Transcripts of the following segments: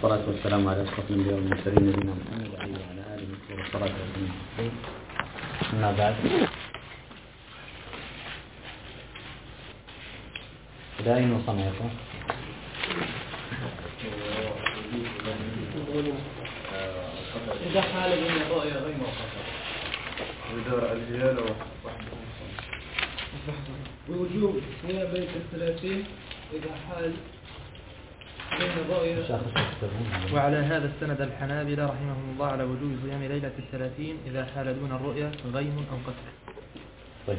والصلاة والسلام على أشرف الأنبياء والمرسلين نبينا محمد وعلى آله وصحبه أجمعين. أما بعد، إلى أين وصلنا؟ إذا حال بين الرؤيا غير موقفة وإذا الهلال بوجوب صيام بيت 30 إذا حال بين الرؤيا. وعلى هذا استند الحنابلة رحمهم الله على وجوب صيام ليلة 30 إذا حال دون الرؤيا غيم أو قتل. طيب،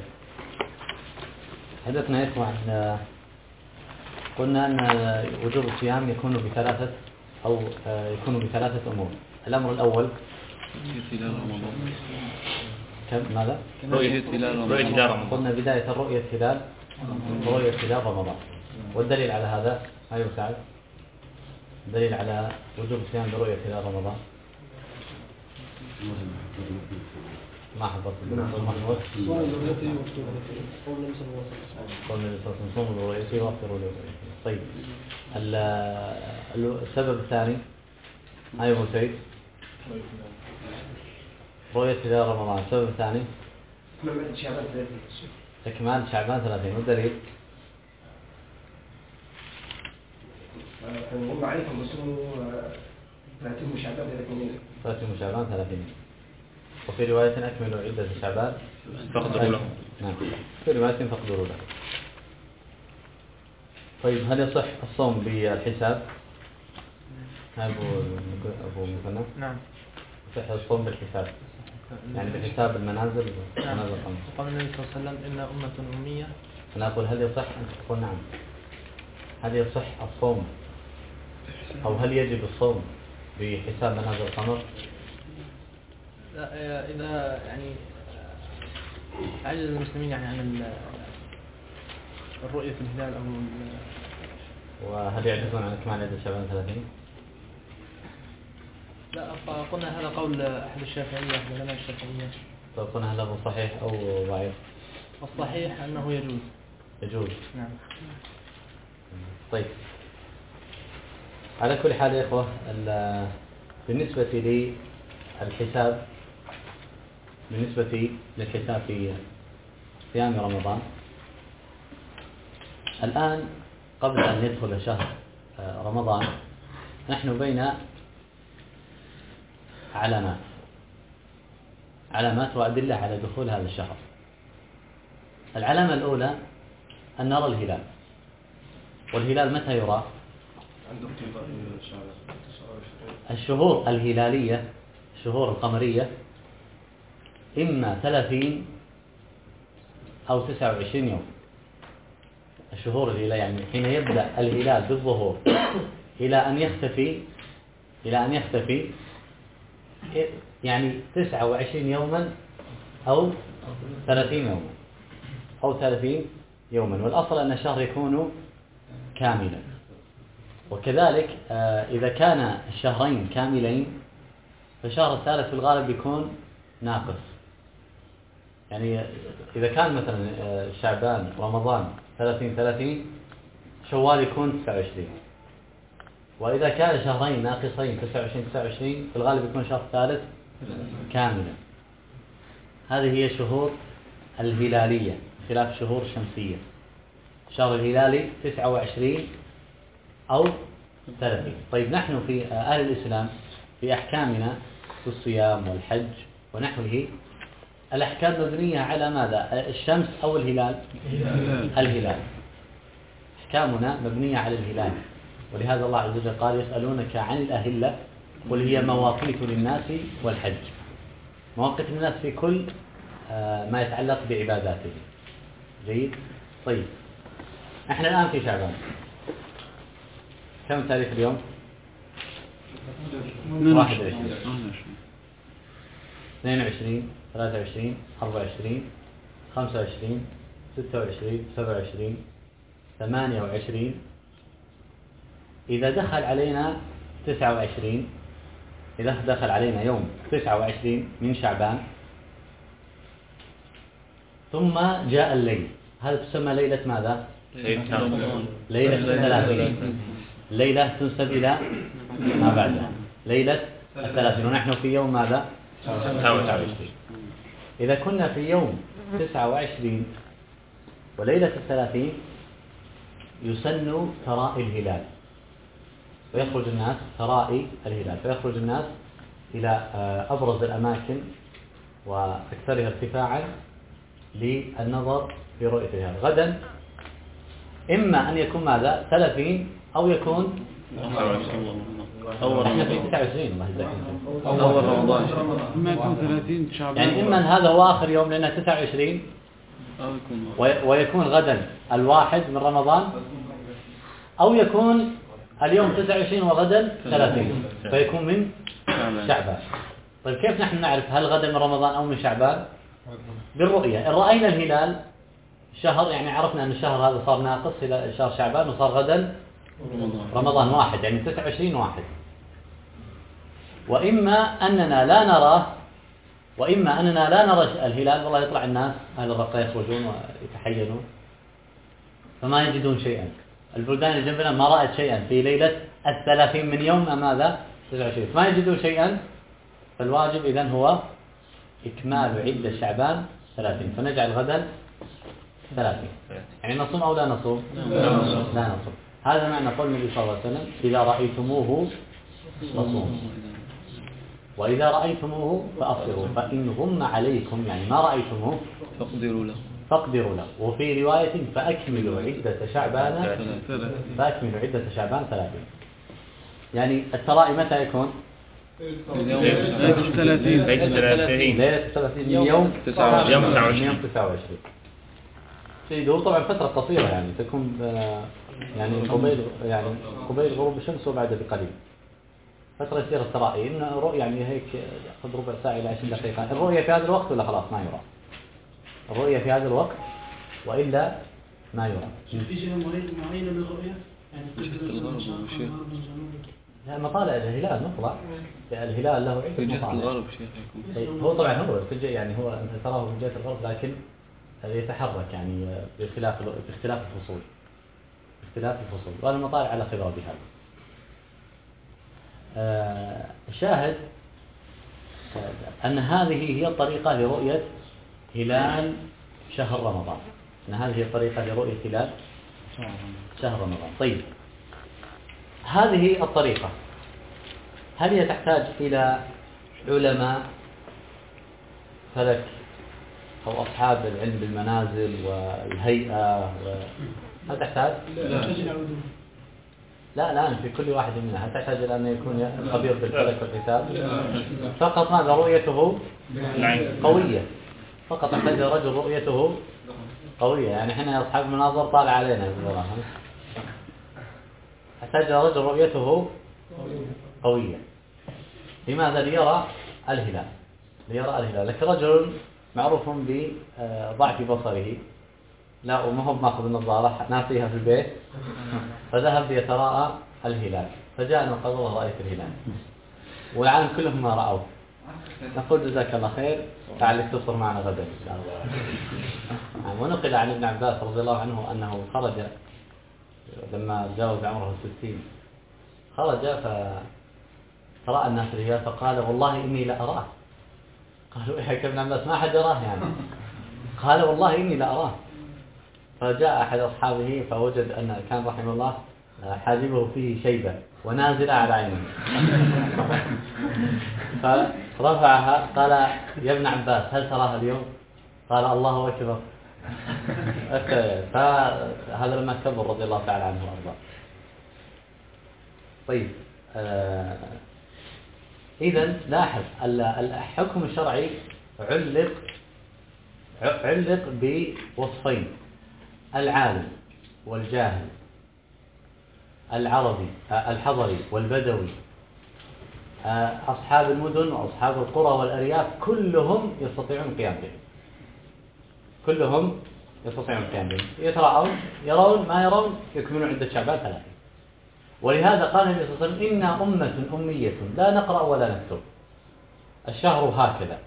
حدثنا يا إخوان قلنا أن وجوب الصيام يكون بثلاثة أمور. الأمر الأول ماذا؟ رؤية هلال قلنا بداية رؤية هلال رمضان. والدليل على هذا أيوة سعد، دليل على وجوب الصيام برؤية هلال رمضان. ما حضرت قول النبي صلى الله عليه وسلم صوموا لرؤيته وافطروا لرؤيته. طيب، السبب الثاني أيوة سعيد، رؤية هلال رمضان. السبب الثاني إكمال شعبان 30. والدليل هم عليكم بصوم 30 شعبان 30. وفي رواية أكملوا عدة شعبان فاقدروا له. نعم، في رواية فاقدروا له. طيب، هل يصح الصوم بالحساب؟ أبو مثنى؟ نعم، يصح الصوم بالحساب، يعني بحساب المنازل. نعم. قال النبي صلى الله عليه وسلم إن أمة أمية. أنا أقول هل يصح أن تقول نعم، هل يصح الصوم أو هل يجب الصوم بحساب منازل القمر؟ لا، إذا يعني عجز المسلمين يعني عن الرؤية في الهلال أو وهل يعجزون عن إكمال عدة شعبان 30؟ لا، فقلنا هذا قول أحد الشافعية، أحد العلماء الشافعية. فقلنا هل هو صحيح أو ضعيف؟ الصحيح أنه يجوز. نعم. طيب، على كل حال يا إخوة، بالنسبة للحساب في صيام رمضان، الآن قبل أن يدخل شهر رمضان نحن بين علامات وأدلة على دخول هذا الشهر. العلامة الأولى أن نرى الهلال. والهلال متى يرى؟ الشهور الهلالية، الشهور القمرية، إما 30 أو 29 يوم. الشهور الهلالية يعني حين يبدأ الهلال بالظهور إلى أن يختفي يعني 29 يوما أو 30 يوما. والأصل أن الشهر يكون كاملا. وكذلك إذا كان الشهرين كاملين فالشهر الثالث في الغالب يكون ناقص. يعني إذا كان مثلا شعبان رمضان 30 شوال يكون 29. وإذا كان شهرين ناقصين 29 في الغالب يكون شهر ثالث كاملا. هذه هي الشهور الهلالية خلاف الشهور الشمسية. الشهر الهلالي 29 أو 30. طيب، نحن في أهل الإسلام في أحكامنا في الصيام والحج ونحوه الأحكام مبنية على ماذا؟ الشمس أو الهلال؟ الهلال. أحكامنا مبنية على الهلال. ولهذا الله عز وجل قال يسألونك عن الأهلة قل هي مواقيت للناس والحج. مواقيت الناس في كل ما يتعلق بعباداته. جيد؟ طيب، احنا الآن في شعبان. كم تاريخ اليوم؟ 21 22 23 24 25 26 27 28. إذا دخل علينا 29، إذا دخل علينا يوم 29 من شعبان ثم جاء الليل، هذا تسمى ليلة ماذا؟ ليلة 30. ليلة تنسب إلى ما بعدها ليلة 30. ونحن في يوم ماذا؟ 29. إذا كنا في يوم 29 وليلة 30 يسن ترائي الهلال، ويخرج الناس ترائي الهلال، فيخرج الناس إلى أبرز الأماكن وأكثرها ارتفاعا للنظر في رؤية الهلال. غدا إما أن يكون ماذا 30 أو يكون احنا في 29 الله يجزاك أول رمضان ما يكون 30 شعبان، يعني إما أن هذا هو آخر يوم لأنه 29 ويكون غدا 1 من رمضان، أو يكون اليوم 29 وغدا 30 فيكون من شعبان. طيب كيف نحن نعرف هل غدا من رمضان أو من شعبان؟ بالرؤية. إن رأينا الهلال شهر يعني عرفنا أن الشهر هذا صار ناقص إلى شهر شعبان وصار غدا رمضان 1 يعني 29 1. وإما أننا لا نراه، وإما أننا لا نرى الهلال، والله يطلع الناس أهل الرقة يخرجون ويتحينون فما يجدون شيئا. البلدان اللي جنبنا ما رأت شيئا في ليلة 30 من يوم ماذا 29 ما يجدون شيئا، فالواجب إذن هو إكمال عدة شعبان 30، فنجعل غدا 30. يعني نصوم أو لا نصوم؟ لا نصوم. هذا معنى قول النبي صلى الله عليه وسلم إذا رأيتموه فصوموا وإذا رأيتموه فأفطروا فإن غم عليكم يعني ما رأيتموه فاقدروا له. وفي رواية فأكملوا عدة شعبان 30. يعني الترائي متى يكون؟ ليلة 30 ليلة 30 يوم 29. سيدو طبعا فترة قصيرة يعني تكون يعني قبيل غروب الشمس وبعد بقليل، فترة يصير الترائي. إن رؤية يعني هيك يأخذ ربع ساعة إلى 20 دقيقة. الرؤية في هذا الوقت ولا خلاص ما يرى؟ الرؤية في هذا الوقت وإلا ما يرى. في جهة معينة للرؤية يعني لا مطالع الهلال مطلع الهلال له عدة مطالع. هو طبعا هو يعني هو أنت تراه من جهة الغرب لكن يتحرك يعني باختلاف الفصول والمطالع على خبرة بهذا. الشاهد أن هذه هي الطريقة لرؤية هلال شهر رمضان. أن هذه هي الطريقة لرؤية هلال شهر رمضان. طيب هذه الطريقة هل هي تحتاج إلى علماء فلك أو أصحاب العلم بالمنازل والهيئة هل تحتاج؟ لا الآن في كل واحد منها هل تحتاج إلى أن يكون خبير بالفلك والحساب؟ فقط ماذا رؤيته قوية، فقط تحتاج رجل رؤيته قوية. يعني احنا أصحاب المناظر طالع علينا بصراحة تحتاج رجل رؤيته قوية. لماذا؟ ليرى الهلال. لكن رجل معروف بضعف بصره لا وما هو ماخذ النظارة ناسيها في البيت فذهب ليتراءى الهلال فجاءنا قال والله رأيت الهلال والعالم كلهم ما رأوه. نقول جزاك الله خير تعال تفطر معنا غدا إن شاء الله. ونقل عن ابن عباس رضي الله عنه أنه خرج لما تجاوز عمره 60 خرج فرأى الناس الهلال فقال والله إني لأراه. قالوا إيه ابن عباس ما حد يراه يعني؟ قال والله إني لأراه. فجاء أحد أصحابه فوجد أن كان رحمه الله حاجبه فيه شيبة ونازلة على عينه فرفعها قال يا ابن عباس هل تراها اليوم؟ قال الله أكبر. فهذا لما كبر رضي الله تعالى عنه وأرضاه. طيب إذن لاحظ الحكم الشرعي علق بوصفين: العالم والجاهل، العربي الحضري والبدوي، أصحاب المدن وأصحاب القرى والأرياف كلهم يستطيعون القيام به. كلهم يستطيعون القيام به. يرون ما يرون يكملون عدة شعبان 30. ولهذا قال النبي صلى الله عليه وسلم إنا أمة أمية لا نقرأ ولا نكتب. الشهر هكذا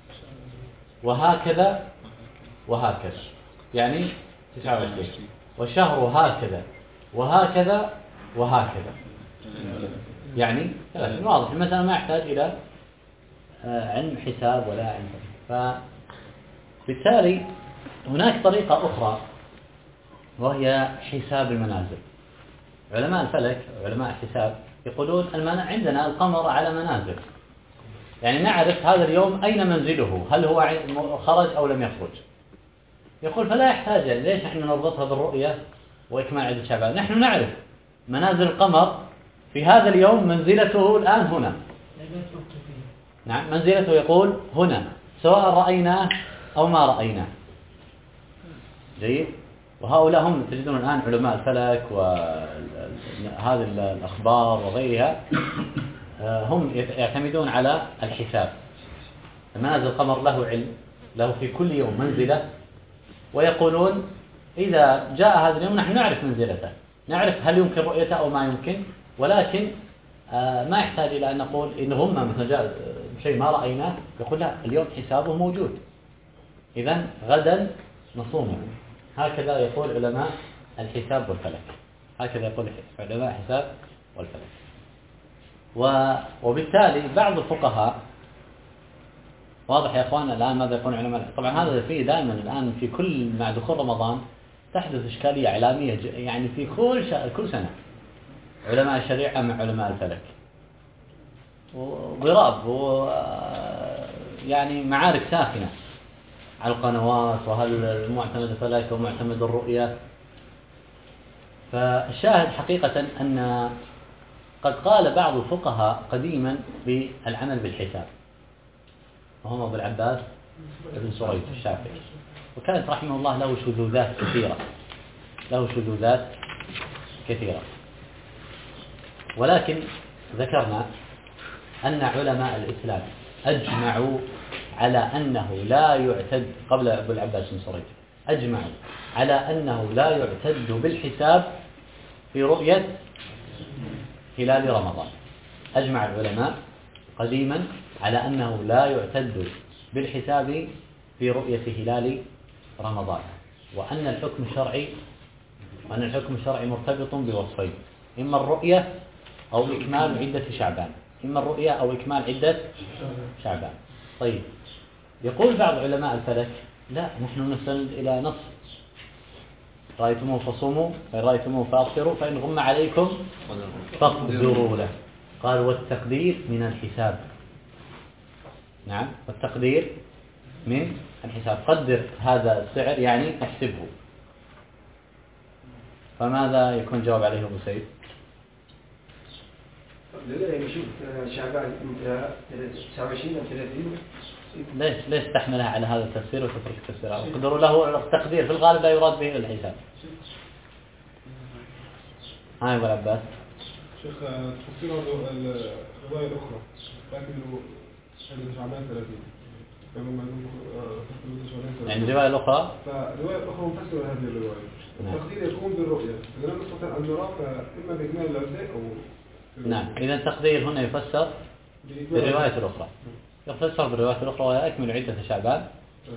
وهكذا وهكذا يعني 29. والشهر هكذا وهكذا وهكذا يعني واضح المسألة ما يحتاج إلى علم حساب ولا علم فبالتالي هناك طريقة أخرى وهي حساب المنازل. علماء الفلك علماء الحساب يقولون عندنا القمر على منازل، يعني نعرف هذا اليوم أين منزله، هل هو خرج أو لم يخرج. يقول فلا يحتاج، ليش نحن نربطها بالرؤية وإكمال عدة شعبان؟ نحن نعرف منازل القمر في هذا اليوم، منزلته الآن هنا. نعم منزلته يقول هنا سواء رأيناه أو ما رأيناه. جيد. وهؤلاء هم تجدون الآن علماء الفلك وهذه الأخبار وغيرها، هم يعتمدون على الحساب. منازل القمر له علم، له في كل يوم منزلة، ويقولون إذا جاء هذا اليوم نحن نعرف منزلته، نعرف هل يمكن رؤيته أو ما يمكن، ولكن ما يحتاج إلى أن نقول إن هم مثلا جاء شيء ما رأيناه، يقول لا اليوم حسابه موجود، إذن غدا نصومه. هكذا يقول علماء الحساب والفلك، هكذا يقول علماء الحساب والفلك. وبالتالي بعض الفقهاء، واضح يا أخوان الآن ماذا يقول علماء؟ طبعا هذا فيه دائما الآن في كل مع دخول رمضان تحدث إشكالية إعلامية، يعني في كل سنة علماء الشريعة مع علماء الفلك، وضراب يعني معارك ساخنة على القنوات، وهل معتمد الفلك ومعتمد الرؤية. فالشاهد حقيقة أن قد قال بعض الفقهاء قديما بالعمل بالحساب، وهم أبو العباس ابن سريج الشافعي، وكانت رحمه الله له شذوذات كثيرة. ولكن ذكرنا أن علماء الإسلام أجمعوا على أنه لا يعتد، قبل أبو العباس بن سريج أجمعوا على أنه لا يعتد بالحساب في رؤية هلال رمضان. أجمع العلماء قديما على أنه لا يعتد بالحساب في رؤية هلال رمضان، وأن الحكم الشرعي مرتبط بوصفين، إما الرؤية أو إكمال عدة شعبان. طيب يقول بعض علماء الفلك لا، نحن نستند إلى نص رأيتموه فصوموا، فإن رأيتموه فأفطروا، فإن غم عليكم فاقدروا له. قال والتقدير من الحساب. نعم والتقدير من الحساب، قدر هذا السعر يعني احسبه. فماذا يكون جواب عليه أبو سيد؟ لا يشوف شعبان انتهى 29 أو 30. ليش تحملها على هذا التفسير وتترك التفسير؟ قدروا له التقدير في الغالب لا يراد به الحساب. هاي أبو العباس شيخ تفسير الرواية الأخرى لكنه شعبان 30 يعني الرواية الأخرى، فالرواية الأخرى مفسرة هذه الرواية. التقدير يكون بالرؤية، إذا لم نستطع أن نرى فإما بإكمال العدة أو نعم. إذا التقدير هنا يفسر بالرواية الأخرى، يفسر بالرواية الأخرى وهي أكمل عدة شعبان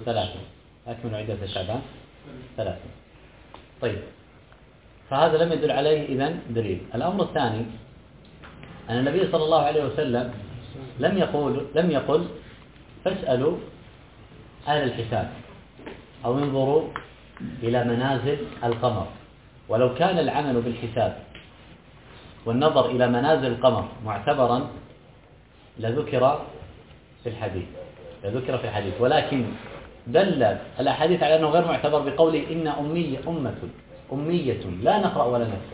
30. طيب فهذا لم يدل عليه إذن دليل. الأمر الثاني أن النبي صلى الله عليه وسلم لم يقل فاسألوا أهل الحساب أو انظروا إلى منازل القمر. ولو كان العمل بالحساب والنظر إلى منازل القمر معتبرا لذكر في الحديث، ولكن دل الأحاديث على أنه غير معتبر بقوله إن أمية لا نقرأ ولا نكتب،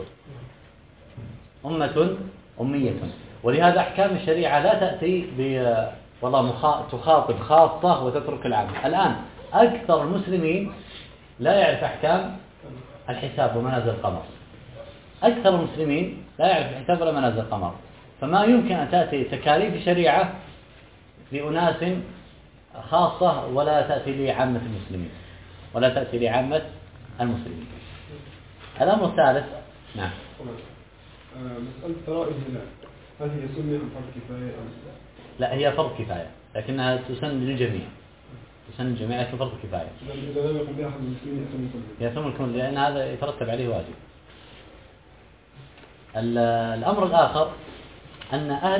أمية. ولهذا أحكام الشريعة لا تأتي والله تخاطب خاصة وتترك العامة. الآن أكثر المسلمين لا يعرف أحكام الحساب ومنازل القمر، أكثر المسلمين لا يعرف الحساب ولا منازل القمر، فما يمكن أن تأتي تكاليف الشريعة لأناس خاصة ولا تأتي لعامة المسلمين. الأمر الثالث نعم مسألة ترائب الهلال، هل هي سنة أم فرض كفاية أم لا؟ هي فرض كفاية، لكنها تسن للجميع، فرض كفاية. إذا لم يقم بها أحد المسلمين يتم الكل، لأن هذا يترتب عليه واجب. الأمر الآخر أن أهل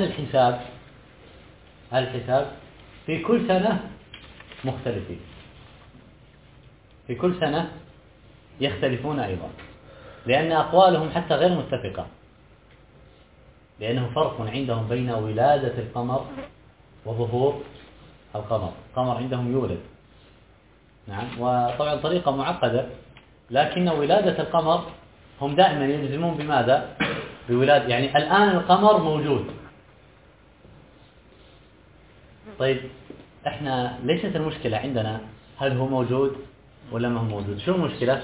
الحساب في كل سنة مختلفين، في كل سنة يختلفون أيضا، لأن أقوالهم حتى غير متفقة، لأنه فرق عندهم بين ولادة القمر وظهور القمر. القمر عندهم يولد، نعم، وطبعا طريقة معقدة، لكن ولادة القمر هم دائما يلزمون بماذا؟ بولادة، يعني الآن القمر موجود. طيب احنا ليست المشكلة عندنا هل هو موجود ولا ما هو موجود؟ شو المشكلة؟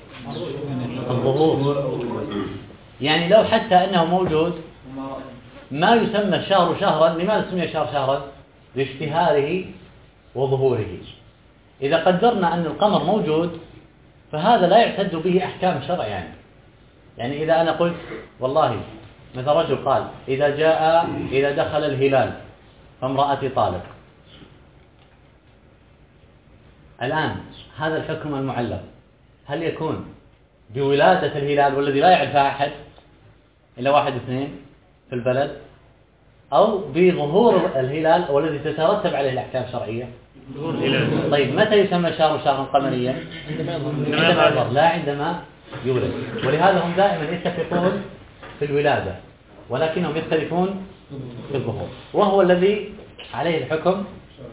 الظهور. يعني لو حتى أنه موجود ما يسمى الشهر شهرا. لماذا سمي الشهر شهرا؟ لاشتهاره وظهوره. إذا قدرنا أن القمر موجود فهذا لا يعتد به أحكام الشرع. يعني إذا أنا قلت والله مثل رجل قال إذا دخل الهلال فامرأتي طالق، الآن هذا الحكم المعلق هل يكون بولادة الهلال والذي لا يعرفها أحد إلا 1 2 في البلد، أو بظهور الهلال والذي تترتب عليه الأحكام الشرعية؟ طيب متى يسمى شهرا قمريا؟ عندما يظهر، لا عندما يولد. ولهذا هم دائما يتفقون في الولادة ولكنهم يختلفون في الظهور، وهو الذي عليه الحكم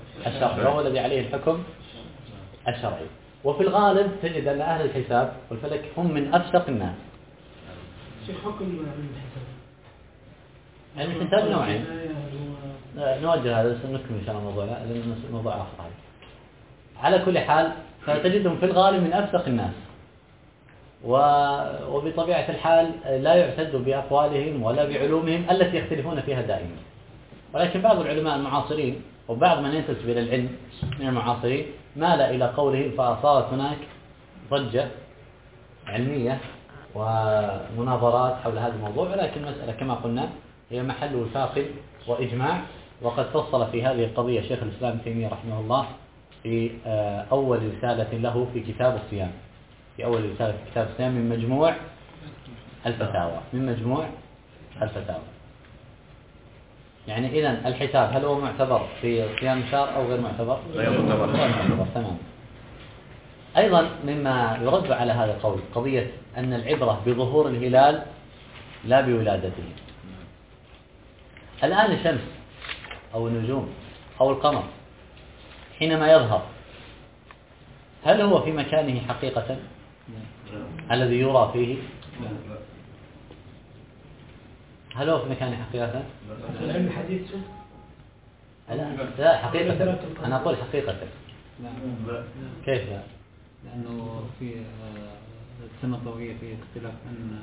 الشرعي. وفي الغالب تجد أن أهل الحساب والفلك هم من أفسق الناس. شيخ حكم الحساب نوعين، نوجه هذا نكمل إن شاء الله الموضوع، لأن الموضوع آخر. على كل حال فتجدهم في الغالب من أفسق الناس، وبطبيعة الحال لا يعتد بأقوالهم ولا بعلومهم التي يختلفون فيها دائما. ولكن بعض العلماء المعاصرين وبعض من ينتسب إلى العلم من المعاصرين مال إلى قولهم، فصارت هناك ضجة علمية ومناظرات حول هذا الموضوع. ولكن المسألة كما قلنا هي محل وفاق وإجماع، وقد فصل في هذه القضية شيخ الإسلام ابن تيمية رحمه الله في أول رسالة له في كتاب الصيام، من مجموع الفتاوى. يعني إذن الحساب هل هو معتبر في صيام الشهر أو غير معتبر؟ غير معتبر. تمام. أيضا مما يرد على هذا القول قضية أن العبرة بظهور الهلال لا بولادته. الآن الشمس أو النجوم أو القمر حينما يظهر هل هو في مكانه حقيقة الذي يرى فيه؟ هل هو في مكانه حقيقة؟ العلم الحديث لا حقيقة، أنا أقول حقيقة. كيف لا؟ لأنه في السنة الضوئية في اختلاف أن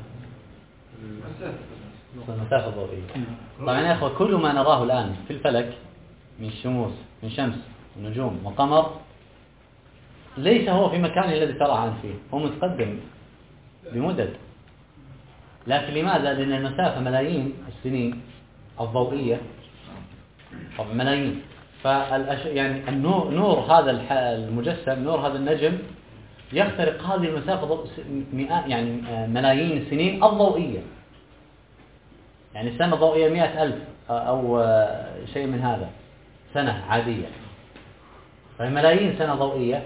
المسافة الضوئية. طبعا يا أخوة كل ما نراه الآن في الفلك من شمس ونجوم وقمر ليس هو في مكانه الذي ترى أنت فيه، هو متقدم بمدد. لكن لماذا؟ لأن المسافة ملايين السنين الضوئية، طبعا ملايين، يعني نور هذا المجسم، نور هذا النجم يخترق هذه المسافة يعني ملايين السنين الضوئية. يعني السنة الضوئية 100,000 أو شيء من هذا سنة عادية، فملايين سنة ضوئية.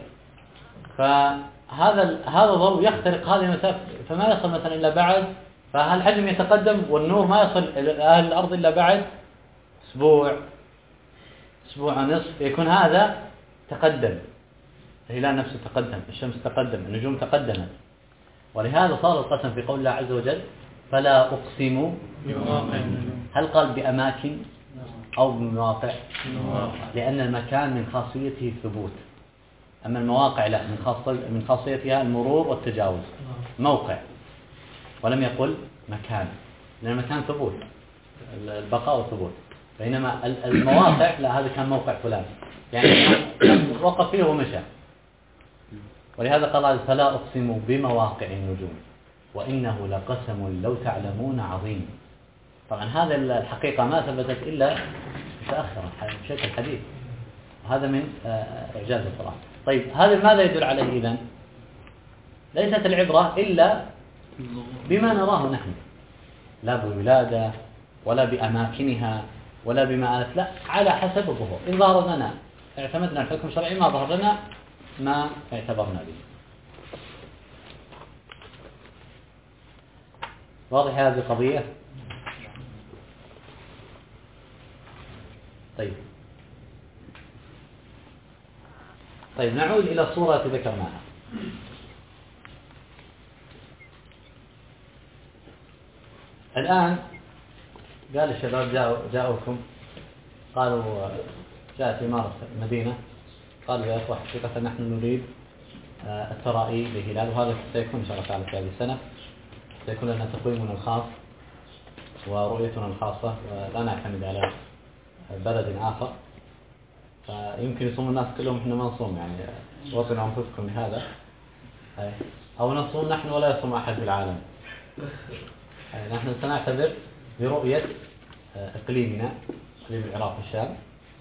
فهذا الضوء يخترق هذه المسافة فما يصل مثلا إلا بعد، فالحجم يتقدم والنور ما يصل إلى أهل الأرض إلا بعد أسبوع ونصف، يكون هذا تقدم، الهلال نفسه تقدم، الشمس تقدم، النجوم تقدمت. ولهذا صار القسم في قول الله عز وجل فلا أقسم بمواقع. هل قال بأماكن أو بمواقع؟ لأن المكان من خاصيته الثبوت، أما المواقع لا، من خاصيتها المرور والتجاوز. موقع ولم يقل مكان، لأن المكان ثبوت، البقاء والثبوت، بينما المواقع لا، هذا كان موقع فلان يعني وقف فيه ومشى. ولهذا قال فلا أقسم بمواقع النجوم وإنه لقسم لو تعلمون عظيم. طبعا هذا الحقيقة ما ثبتت إلا متأخرا بشكل حديث، هذا من إعجاز القرآن. طيب هذا ماذا يدل عليه إذن؟ ليست العبرة إلا بما نراه نحن، لا بولادة ولا بأماكنها ولا بما لا، على حسب الظهور. إن ظهر لنا اعتمدنا الحكم الشرعي، ما ظهر لنا ما اعتبرنا به. واضح هذه القضية؟ طيب نعود إلى الصورة التي ذكرناها. الآن قال الشباب جاءوكم قالوا جاءت إمارة المدينة قالوا يا أخوة حقيقة نحن نريد الترائي لهلال، وهذا سيكون إن شاء الله تعالى في هذه السنة، سيكون لنا تقويمنا الخاص ورؤيتنا الخاصة، ولا نعتمد على بلد آخر. فيمكن يصوم الناس كلهم، إحنا ما نصوم، يعني وطنوا أنفسكم بهذا، أو نصوم نحن ولا يصوم أحد في العالم. نحن سنعتبر برؤية إقليمنا، إقليم العراق والشام،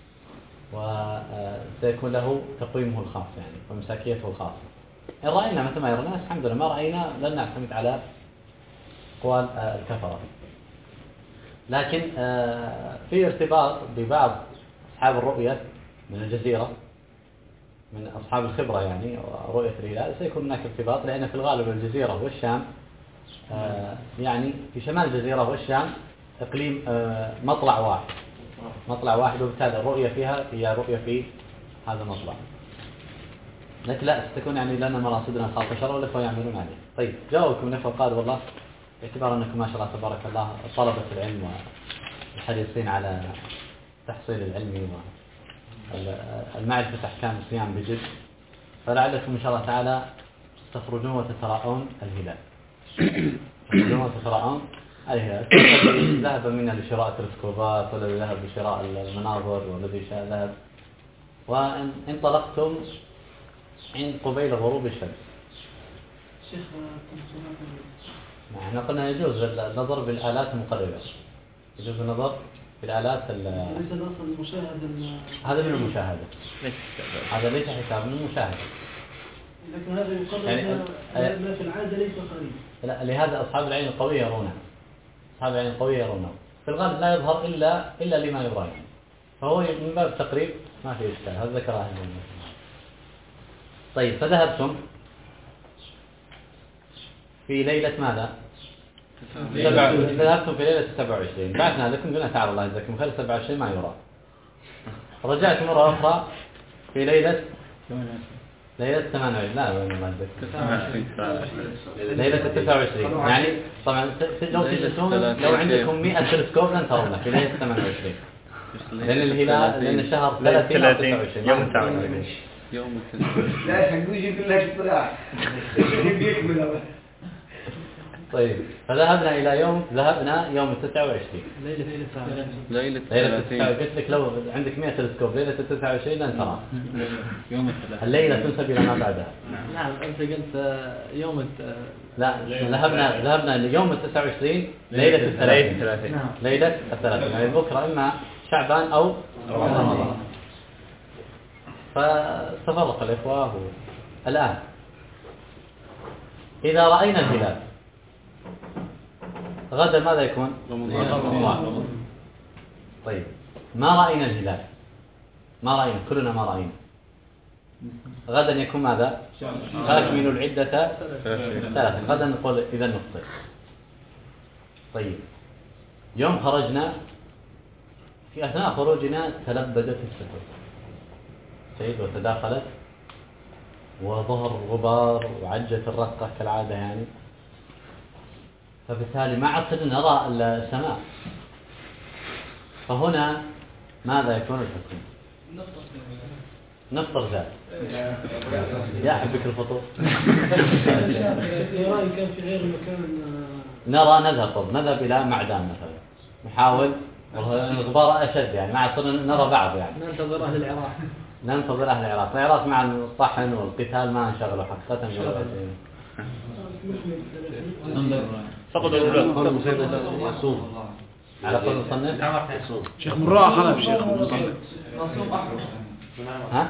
وسيكون له تقويمه الخاص يعني ومساكيته الخاصة. إن رأينا مثل ما يرى الناس الحمد لله، ما رأينا لن نعتمد على أقوال الكفرة. لكن في ارتباط ببعض أصحاب الرؤية من الجزيرة، من أصحاب الخبرة يعني رؤية الهلال، سيكون هناك ارتباط، لأن في الغالب الجزيرة والشام يعني في شمال الجزيرة والشام إقليم مطلع واحد، وبالتالي الرؤية فيها هي رؤية في هذا المطلع. لكن لا ستكون يعني لنا مراصدنا الخاصة شرع، والإخوة يعملون عليه. طيب جاءوكم الإخوة قالوا والله باعتبار أنكم ما شاء الله تبارك الله طلبة العلم والحريصين على تحصيل العلم والمعرفة أحكام الصيام بجد، فلعلكم إن شاء الله تعالى تخرجون وتتراءون الهلال. تخرجون وتتراءون الهلال. ذهب منا لشراء تلسكوبات، والذي ذهب لشراء المناظر، والذي ذهب، وإن انطلقتم عند قبيل غروب الشمس. شيخ احنا قلنا يجوز النظر بالآلات المقربة، يجوز النظر بالآلات ليس الأصل المشاهدة. هذا من المشاهدة، هذا ليس حساب من المشاهدة، لكن هذا يقرب يعني ما في العادة ليس قريب. لا، لهذا أصحاب العين القوية يرونه، أصحاب العين القوية يرونه. في الغالب لا يظهر إلا لما يراه يعني. فهو من باب التقريب ما في إشكال، هذا ذكره أهل العلم. طيب فذهبتم في ليلة ماذا؟ ذهبتم في ليلة 27. بعثنا لكم قلنا تعالى الله يجزاكم خير، 27 ما يرى. رجعت مرة أخرى في ليلة 28. لا وين الله يجزاكم، ليلة 29. يعني طبعا لو تجلسون لو عندكم 100 تلسكوب لن ترونه في ليلة 28، لأن الهلال لأن الشهر 30 أو 29 يوم التعويض. لا يحقوا يجيب لك الصراحة بيكمل. طيب فذهبنا إلى يوم 29 ليلة 29. قلت لك لو عندك 100 تلسكوب ليلة 29 لن ترى يوم الليلة تنسب إلى ما بعدها. نعم أنت قلت يوم لا ذهبنا ليوم 29 ليلة 30. ليلة 30 يعني بكرة إما شعبان أو رمضان. فتفرق الإخوة. الآن إذا رأينا الهلال غدا ماذا يكون؟ رمضان. طيب ما رأينا الهلال، كلنا ما رأينا، غدا يكون ماذا؟ فاكملوا العدة 3. غدا نقول إذا نفطر. طيب يوم خرجنا، في أثناء خروجنا تلبدت السحب سيد وتداخلت وظهر الغبار وعجت الرقة كالعادة يعني، فبالتالي ما عاد نرى السماء. فهنا ماذا يكون الحكم؟ نفطر ذلك. يا حبك الفطور. رأي كان في غير المكان. نذهب إلى معدان مثلا، نحاول الغبار أشد يعني، ما عاد نرى بعض يعني. ننتظر أهل العراق. العراق مع الطحن والقتال ما انشغلوا حقيقة. فقدوا الرجال يصوم على قول المصنف شيخ مراه خلف شيخ ها؟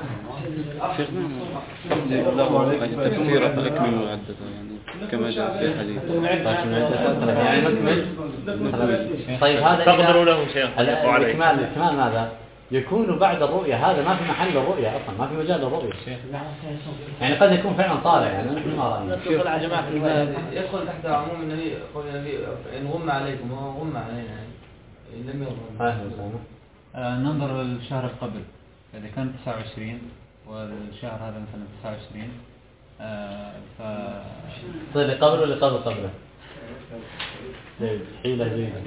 تفسير أكمل وعدد يعني كما جاء في الحديث. يعني نكمل. طيب هذا تقدروا له شيخ الإكمال ماذا؟ يكون بعد الرؤية، هذا ما في محل الرؤية أصلا، ما في مجال الرؤية. يعني قد يكون فعلا طالع، يعني نحن ما رأينا. يدخل يا جماعة يدخل تحت عموم النبي قول النبي إن غم عليكم هو غم علينا يعني لم يغم. ننظر للشهر قبل، إذا كان 29 والشهر هذا مثلا 29 طيب قبل ولا قبله؟ حيلة جيدة.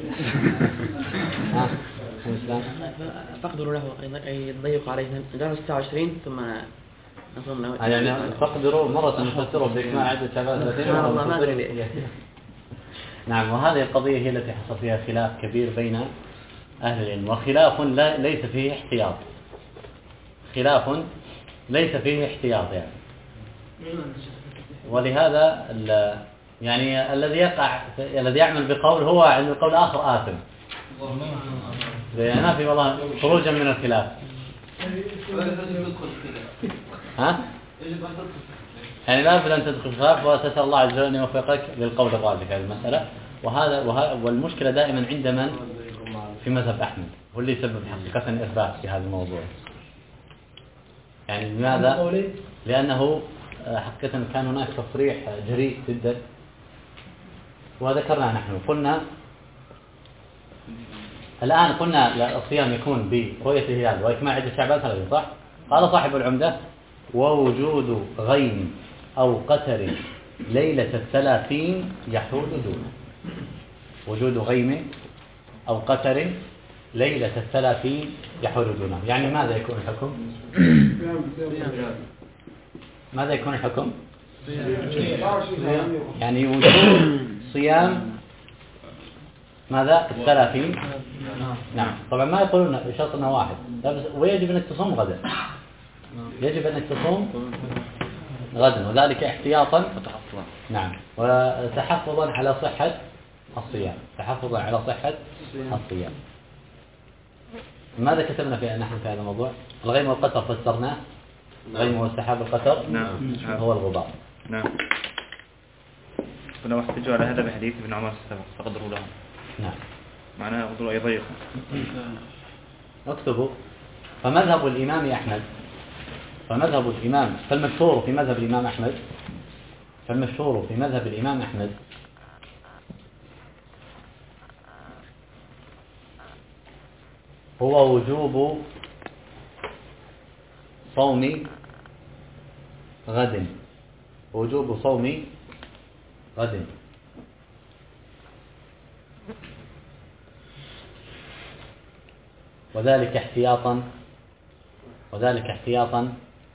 فاقدروا له أي يضيق عليه نجعله 26 ثم نصوم له. يعني فاقدروا مرة نفسره بإكمال عدة شعبان 30. نعم، وهذه القضية هي التي حصل فيها خلاف كبير بين أهل العلم، وخلاف ليس فيه احتياط. خلاف ليس فيه احتياط يعني. ولهذا يعني الذي يعمل بقول هو عند القول آخر آثم. يعني ما في والله خروجا من الخلاف. ها؟ يعني لا بد أن تدخل الخلاف وتسأل الله عز وجل أن يوفقك للقول الراجح في هذه المسألة. والمشكلة دائما عند من؟ في مذهب أحمد، هو اللي يسبب حقيقة الإثبات في هذا الموضوع. يعني لماذا؟ لأنه حقيقة كان هناك تصريح جريء جدا، وذكرنا نحن قلنا الآن قلنا الصيام يكون برؤية الهلال وإكمال عدة شعبان 30 صح؟ قال صاحب العمدة: ووجود غيم أو قتر ليلة 30 يحول دونه. وجود غيم أو قتر ليلة 30 يحول دونه، يعني ماذا يكون الحكم؟ ماذا يكون الحكم؟ يعني وجود صيام ماذا؟ 30. نعم. طبعا ما يقولون شرطنا واحد، ويجب أنك تصوم غدا. يجب أنك تصوم غدا، وذلك احتياطا. نعم، وتحفظا على صحة الصيام. تحفظا على صحة الصيام. ماذا كتبنا نحن في هذا الموضوع؟ الغيم والقتر فسرناه. الغيم هو السحاب، القتر هو الغبار. نعم. كنا واحتجوا على هذا بحديث ابن عمر السابق فقدروا له. نعم. معناه قدروا يضيقوا. اكتبوا. فمذهب الإمام أحمد، فالمشهور في مذهب الإمام أحمد هو وجوب صوم غد. وجوب صوم غد. وذلك احتياطا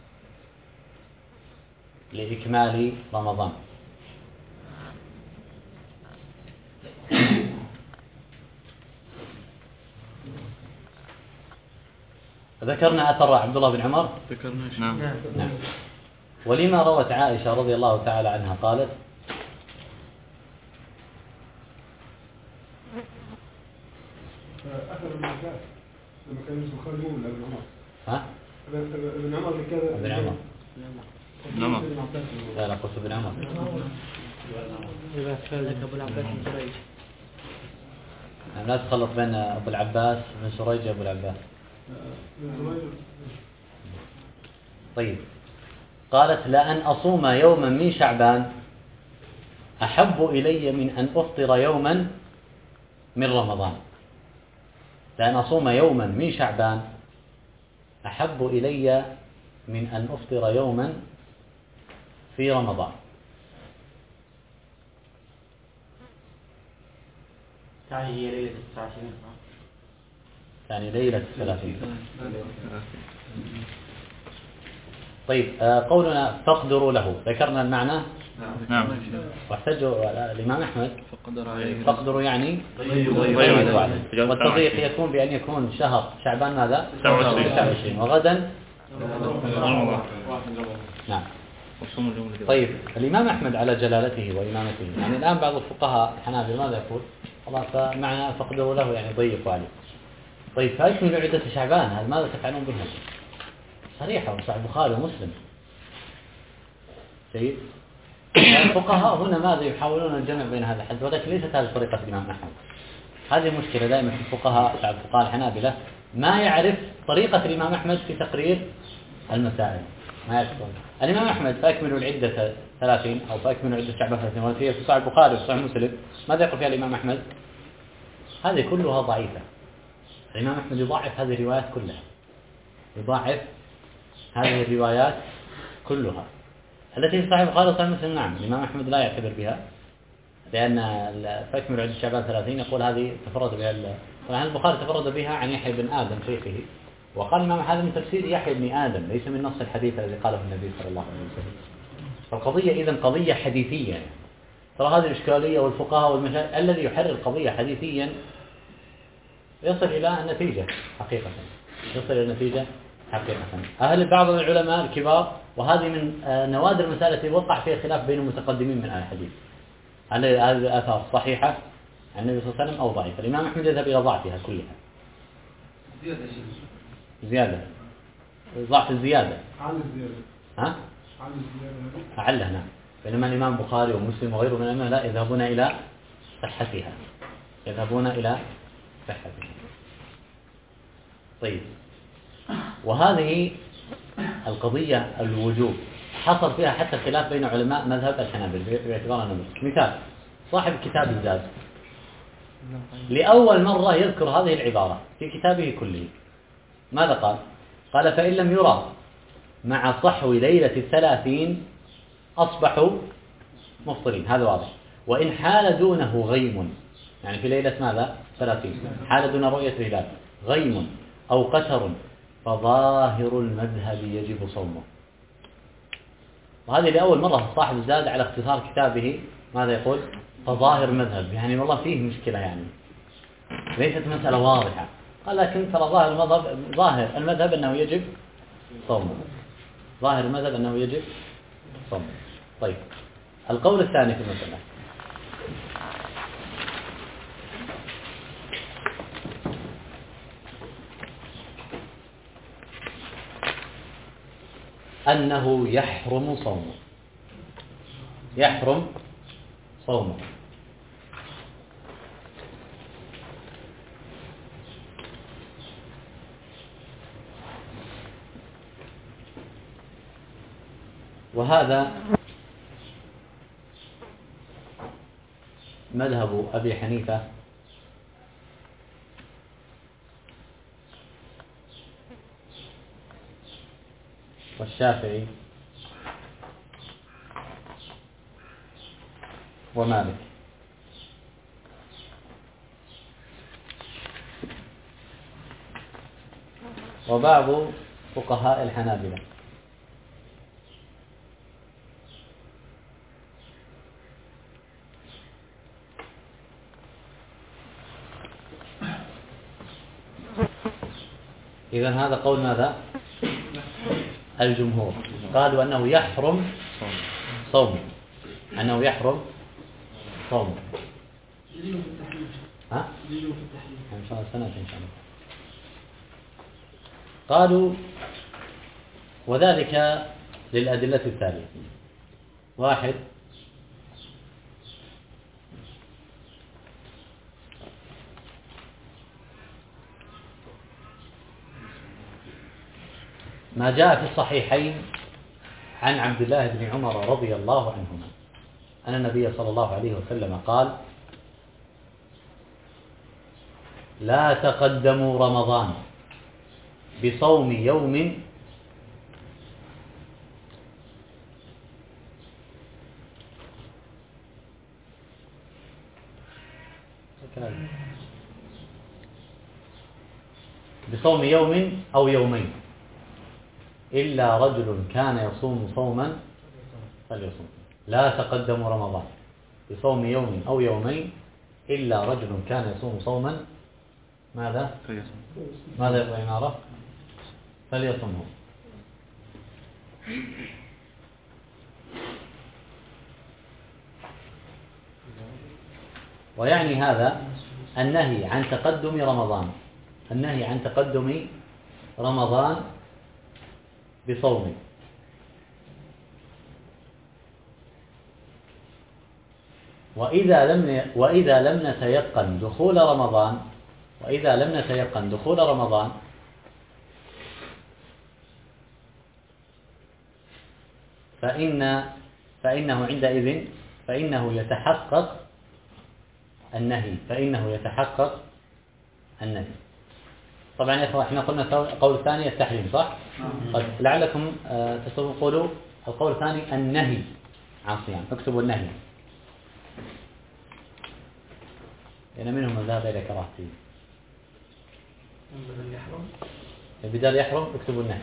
لإكمال رمضان. ذكرنا أثر عبد الله بن عمر. ذكرنا. نعم. ولما روت عائشة رضي الله تعالى عنها قالت: أثر ابن عباس لما كان اسمه خالد ولا ابن عمر؟ ها؟ ابن عمر اللي كان ابن عمر. نعم. لا قلت ابن عمر. أبو العباس بن سريج. لا تخلط بين أبو العباس بن سريج وأبو العباس. طيب، قالت: لأن أصوم يوما من شعبان أحب إلي من أن أفطر يوما من رمضان. لأن أصوم يوما من شعبان أحب إلي من أن أفطر يوما في رمضان. يعني هي ليلة 29. يعني ليلة 30. طيب، قولنا فاقدروا له ذكرنا المعنى. نعم. واحتجوا الإمام أحمد فقدروا يعني ضيقوا عليه. والتضييق يكون بأن يكون شهر شعبان ماذا؟ 29 وغدا رمضان. نعم. طيب، الإمام أحمد على جلالته وإمامته، يعني الآن بعض الفقهاء الحنابلة ماذا يقول؟ خلاص فمعنى فقدروا له يعني ضيقوا عليه. طيب، فأكملوا عدة شعبان، هذا ماذا تفعلون بها؟ صريحة وصحيح البخاري ومسلم. جيد. الفقهاء هنا ماذا يحاولون الجمع بين هذا الحد، ولكن ليست هذه طريقة الإمام أحمد. هذه المشكلة دائما في الفقهاء الحنابلة، ما يعرف طريقة الإمام أحمد في تقرير المسائل، ما يعرفون. الإمام أحمد فأكملوا العدة 30 أو فأكملوا العدة شعبة 30، وهي في صحيح البخاري وصحيح مسلم، ماذا يقول فيها الإمام أحمد؟ هذه كلها ضعيفة. الإمام أحمد يضعف هذه الروايات كلها، يضعف هذه الروايات كلها التي في صحيح البخاري وصحيح مسلم. نعم الإمام أحمد لا يعتبر بها، لأن فأكملوا عدة شعبان 30 يقول هذه تفرد بها طبعا البخاري تفرد بها عن يحيى بن آدم شيخه، وقال الإمام هذا من تفسير يحيى بن آدم ليس من نص الحديث الذي قاله النبي صلى الله عليه وسلم. فالقضية إذن قضية حديثية. ترى هذه الإشكالية والفقهاء والمشايخ الذي يحرر قضية حديثيا يصل إلى النتيجة حقيقة، يصل إلى النتيجة حقيقة. أهل بعض العلماء الكبار، وهذه من نوادر المسائل التي وقع فيها خلاف بين المتقدمين من أهل الحديث، هل هذه الآثار صحيحة عن النبي صلى الله عليه وسلم أو ضعيفة. الإمام أحمد يذهب إلى ضعفها كلها. زيادة ضعف الزيادة عن الزيادة. ها؟ عن الزيادة. أعلها نعم. بينما الإمام البخاري ومسلم وغيره من الأئمة لا، يذهبون إلى صحتها، يذهبون إلى صحتها. طيب، وهذه القضية الوجوب حصل فيها حتى خلاف بين علماء مذهب الحنابلة باعتبار أنه مثال صاحب كتاب الزاد لأول مرة يذكر هذه العبارة في كتابه كله. ماذا قال؟ قال فإن لم يرى مع صحو ليلة 30 أصبحوا مفطرين، هذا واضح. وإن حال دونه غيم، يعني في ليلة ماذا؟ 30 حال دون رؤية الهلال غيم أو قتر فظاهر المذهب يجب صومه. وهذه لأول مرة صاحب الزاد على اختصار كتابه ماذا يقول؟ فظاهر المذهب، يعني والله فيه مشكلة، يعني ليست مسألة واضحة. قال لكن ترى ظاهر المذهب أنه يجب صومه، ظاهر المذهب أنه يجب صومه. طيب، القول الثاني في المسألة أنه يحرم صومه، يحرم صومه. وهذا مذهب أبي حنيفة والشافعي ومالك. وبعض فقهاء الحنابلة. إذن هذا قول ماذا؟ الجمهور قالوا أنه يحرم صومه، أنه يحرم صومه. ها؟ إن شاء الله سنة إن شاء الله. قالوا وذلك للأدلة التالية: واحد، ما جاء في الصحيحين عن عبد الله بن عمر رضي الله عنهما أن النبي صلى الله عليه وسلم قال: لا تقدموا رمضان بصوم يوم أو يومين إلا رجل كان يصوم صوما فليصوم. لا تقدموا رمضان بصوم يوم أو يومين إلا رجل كان يصوم صوما ماذا؟ ماذا يقول عمارة؟ فليصومه. ويعني هذا النهي عن تقدم رمضان، النهي عن تقدم رمضان بصوم. وإذا لم نتيقن دخول رمضان فإنه عندئذ يتحقق النهي. طبعا يا اخوان احنا قلنا القول الثاني التحريم صح؟ طيب لعلكم تقولوا القول الثاني النهي عن صيام، اكتبوا النهي لأن منهم من ذهب إلى كراهته. بدل يحرم اكتبوا النهي.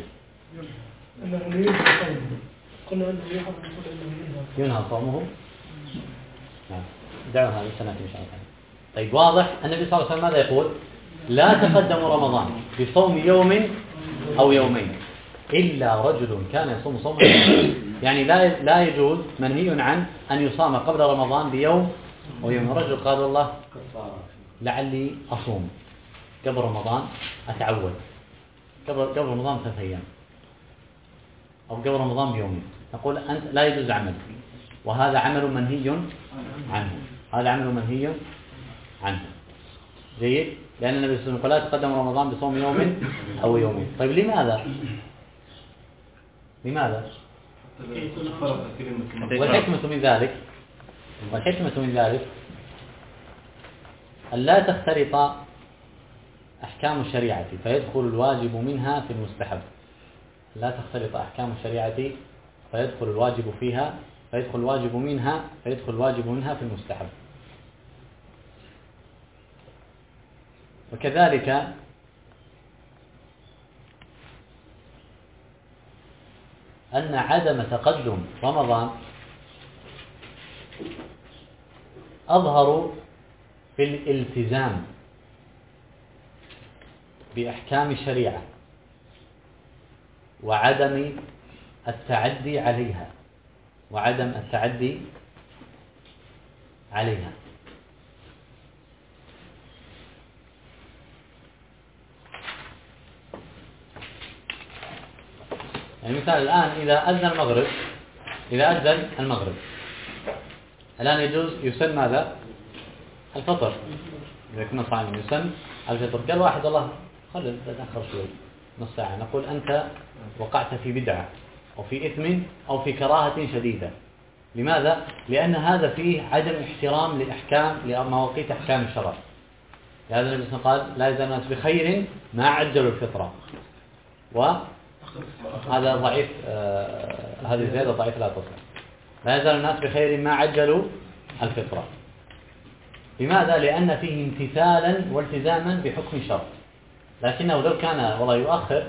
ينهى صومه. نعم دعوا هذا سنة إن شاء الله. طيب واضح النبي صلى الله عليه وسلم ماذا يقول؟ لا تقدموا رمضان بصوم يوم أو يومين إلا رجل كان يصوم صوما يعني لا يجوز، منهي عن أن يصام قبل رمضان بيوم أو يوم. رجل قال الله لعلي أصوم قبل رمضان، أتعود قبل رمضان 3 أيام أو قبل رمضان بيومين، نقول أنت لا يجوز عمل، وهذا عمل منهي عنه. جيد، لأن النبي صلى الله عليه وسلم قال لا تقدم رمضان بصوم يوم أو يومين. طيب لماذا؟ والحكمة من ذلك أن لا تختلط أحكام الشريعة فيدخل الواجب منها في المستحب. لا تختلط أحكام الشريعة فيدخل الواجب فيها، فيدخل الواجب منها في المستحب. وكذلك أن عدم تقدم رمضان أظهر في الالتزام بأحكام الشريعة وعدم التعدي عليها يعني مثال الآن إذا أذن المغرب الآن يجوز يسن ماذا؟ الفطر. إذا كنا صائمين يسن الفطر. قال واحد والله خلي نتأخر شوي نص ساعة، نقول أنت وقعت في بدعة أو في إثم أو في كراهة شديدة. لماذا؟ لأن هذا فيه عدم احترام لمواقيت أحكام الشرع. لهذا النبي صلى الله عليه وسلم قال لا يزال الناس بخير ما عجلوا الفطرة، وهذا ضعيف، هذه زيادة ضعيف لا تصح. لا يزال الناس بخير ما عجلوا الفطرة. لماذا؟ لأن فيه امتثالا والتزاما بحكم الشرع. لكنه لو كان والله يؤخر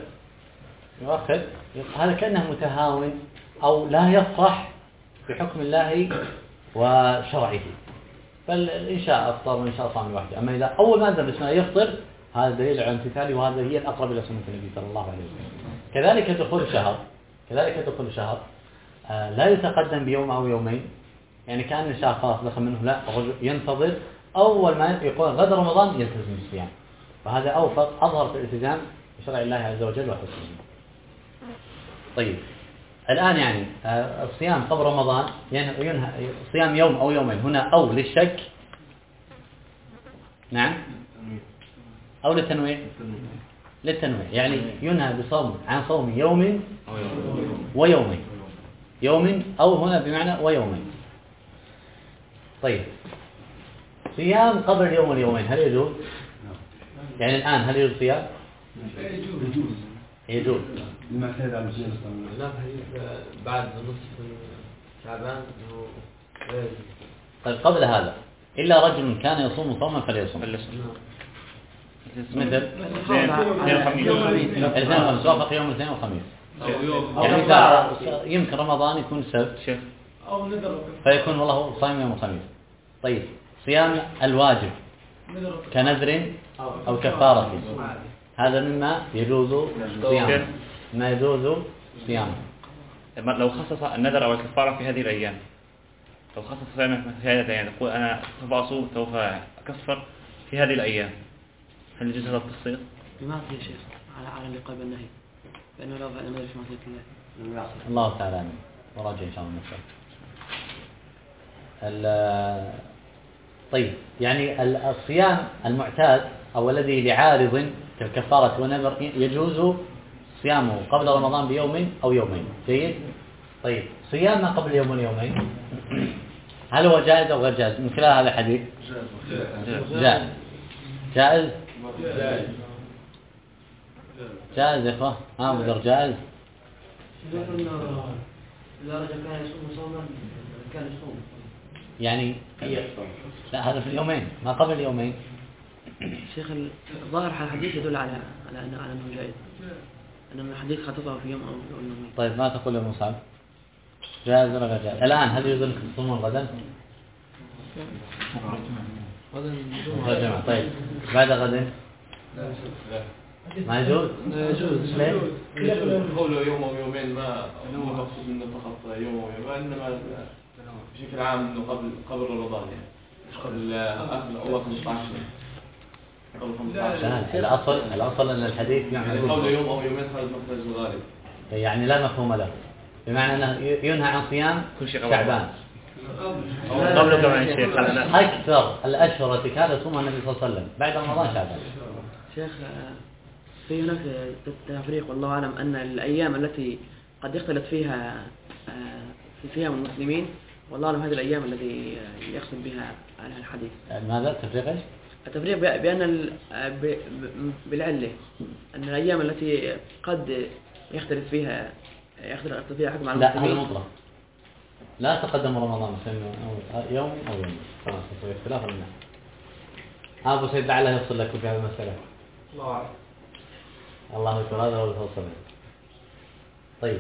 هذا كأنه متهاون أو لا يفرح بحكم الله وشرعه، فإن شاء أفطر وإن شاء صام لوحده. أما إذا أول ما أذن بسم الله يفطر هذا دليل على امتثاله، وهذا هي الأقرب إلى سنة النبي صلى الله عليه وسلم. كذلك دخول الشهر لا يتقدم بيوم أو يومين، يعني كأن الشهر خلاص دخل منه، لا، الرجل ينتظر أول ما يقول غدا رمضان يلتزم بالصيام، فهذا أوفق أظهر في الالتزام بشرع الله عز وجل وحكمه. طيب الآن يعني الصيام قبل رمضان ينهى صيام يوم أو يومين، هنا أو للشك، نعم، أو للتنويع، يعني ينهى عن صوم يوم ويومين، يوم أو هنا بمعنى ويومين. طيب صيام قبل اليوم واليومين هل يجوز؟ يعني الآن هل يجوز صيام؟ يجوز. لما سيد على الجنة هناك حديث بعد نصف شعبان طيب قبل هذا إلا رجل كان يصوم صوما فليصوم. مثل الاثنين والخميس، وافق يوم الاثنين والخميس. يعني إذا يمكن رمضان يكون سبت فيكون والله صايم يوم الخميس. طيب صيام الواجب كنذر أو كفارة هذا مما يجوز صيامه، ما يجوز صيامه. لو خصص النذر أو الكفارة في هذه الأيام، لو خصص صيامه في هذه الأيام، يقول أنا سوف أصوم سوف أكفر في هذه الأيام، هل يجوز هذا التخصيص؟ بما في شيخ على اللي قبل النهي. لأنه لو فعل ما يدري في معصية الله. الله تعالى عنه وراجع إن شاء الله المسألة. طيب يعني الصيام المعتاد أو الذي لعارض كالكفارة والنذر يجوز صيامه قبل رمضان بيوم أو يومين. جيد. طيب صيام ما قبل يوم ويومين هل هو جائز أو غير جائز من خلال هذا الحديث؟ جائز. جائز جائز يا اخوة. بدر جائز. إذا رجل كان يصوم صوما كان يصوم يعني لا هذا في اليومين ما قبل اليومين. شيخ الظاهر الحديث يدل على أنه جائز، أن الحديث خططه في يوم أو يومين. طيب ما تقول يا مصعب جائز ولا غير جائز؟ الآن هل يجوز لك تصومون غدا؟ غدا. طيب بعد غد ما يجوز؟ ليه؟ قوله يوم أو يومين ما هو مقصود منه فقط يوم أو يومين، إنما بشكل عام إنه قبل رمضان يعني مش قبل أول 15 قبل 15. الأصل أن الحديث يعني قوله يوم أو يومين هذا المخرج الغالب يعني لا مفهوم له، بمعنى أنه ينهى عن صيام شعبان قبل كمان شيخ. أكثر الأشهر التي كان يصومها النبي صلى الله عليه وسلم بعد رمضان شعبان. شيخ في هناك تفريق والله أعلم أن الأيام التي قد يختلط فيها المسلمين والله أعلم هذه الأيام التي يقصد بها الحديث. ماذا التفريق ايش؟ التفريق بأن بالعلة أن الأيام التي قد يختلط فيها حكم على لا المسلمين. هذا مطلق لا تقدم رمضان يوم أو يوم خلاص يصير اختلاف الناس. أبو سيد لعله يوصل لك في هذه المسألة. الله يكبر هذا هو الفصل. طيب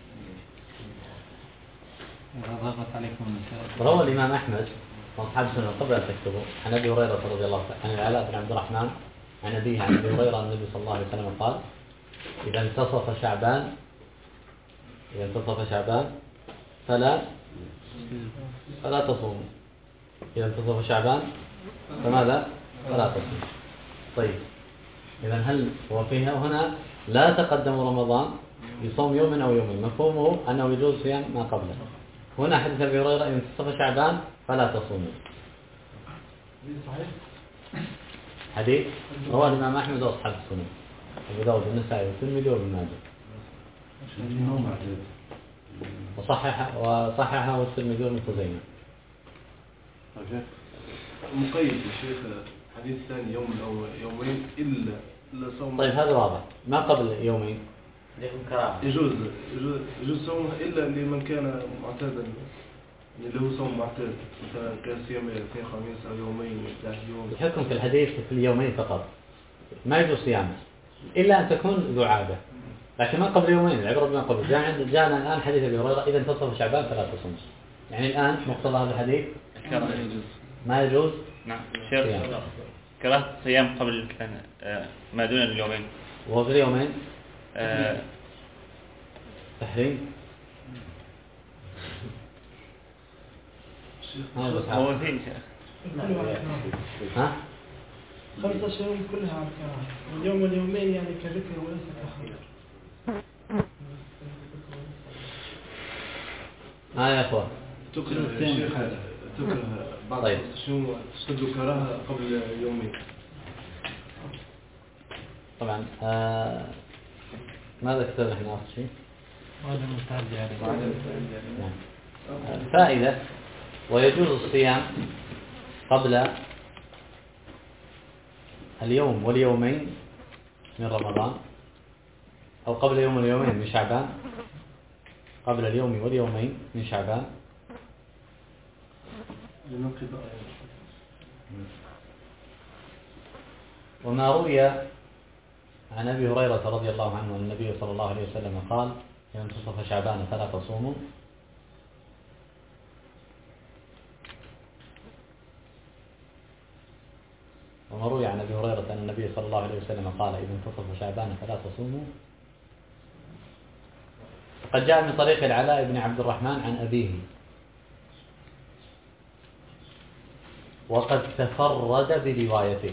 ضغط عليكم روى الإمام أحمد وأصحاب السنة قبل أن تكتبوا عن أبي هريرة رضي الله عنه عن العلاء بن عبد الرحمن عن أبيه عن أبي هريرة النبي صلى الله عليه وسلم قال إذا انتصف شعبان فلا تصوموا. إذا انتصف شعبان فماذا؟ فلا تصوموا. طيب إذا هل هو فيها هنا لا تقدم رمضان يصوم يوم أو يومين مفهومه أنه يجوز صيام ما قبله. هنا حديث أبي هريرة إذا انتصف شعبان فلا تصوموا. حديث رواه الإمام أحمد وأصحاب السنن أبو داود والنسائي والترمذي وابن ماجه وصححه الترمذي وابن خزيمة. مقيد يا شيخ حديث ثاني يوم أو يومين إلا صوم. طيب هذا واضح ما قبل يومين يجوز صومه إلا لمن كان معتادا اللي هو صوم معتاد مثلا كصيام اثنين خميس أو يومين ثلاث يوم. الحكم في الحديث في اليومين فقط ما يجوز صيامه إلا أن تكون ذو عادة، لكن ما قبل يومين العبرة بما قبل. جاءنا الآن حديث أبي هريرة إذا انتصف شعبان فلا تصوم. يعني الآن مقتضى هذا الحديث ما يجوز. نعم كراهة صيام قبل ما دون اليومين. وهو في اليومين تحريم. هو فين شيخ؟ ها؟ 15 يوم كلها على الكراهة، واليوم واليومين يعني كذكر وليس كخير. يا أخوة تكره الشيخ تكره بعض الشيوخ تشتد كراهة قبل يومين. طبعا ماذا كتب احنا أصل شيء؟ نعم. فائدة ويجوز الصيام قبل اليوم واليومين من رمضان أو قبل يوم واليومين من شعبان قبل اليوم واليومين من شعبان وما روي عن أبي هريرة رضي الله عنه أن النبي صلى الله عليه وسلم قال إذا انتصف شعبان فلا تصوموا. وما روي عن أبي هريرة أن النبي صلى الله عليه وسلم قال إذا انتصف شعبان فلا تصوموا. وقد جاء من طريق العلاء بن عبد الرحمن عن أبيه وقد تفرد بروايته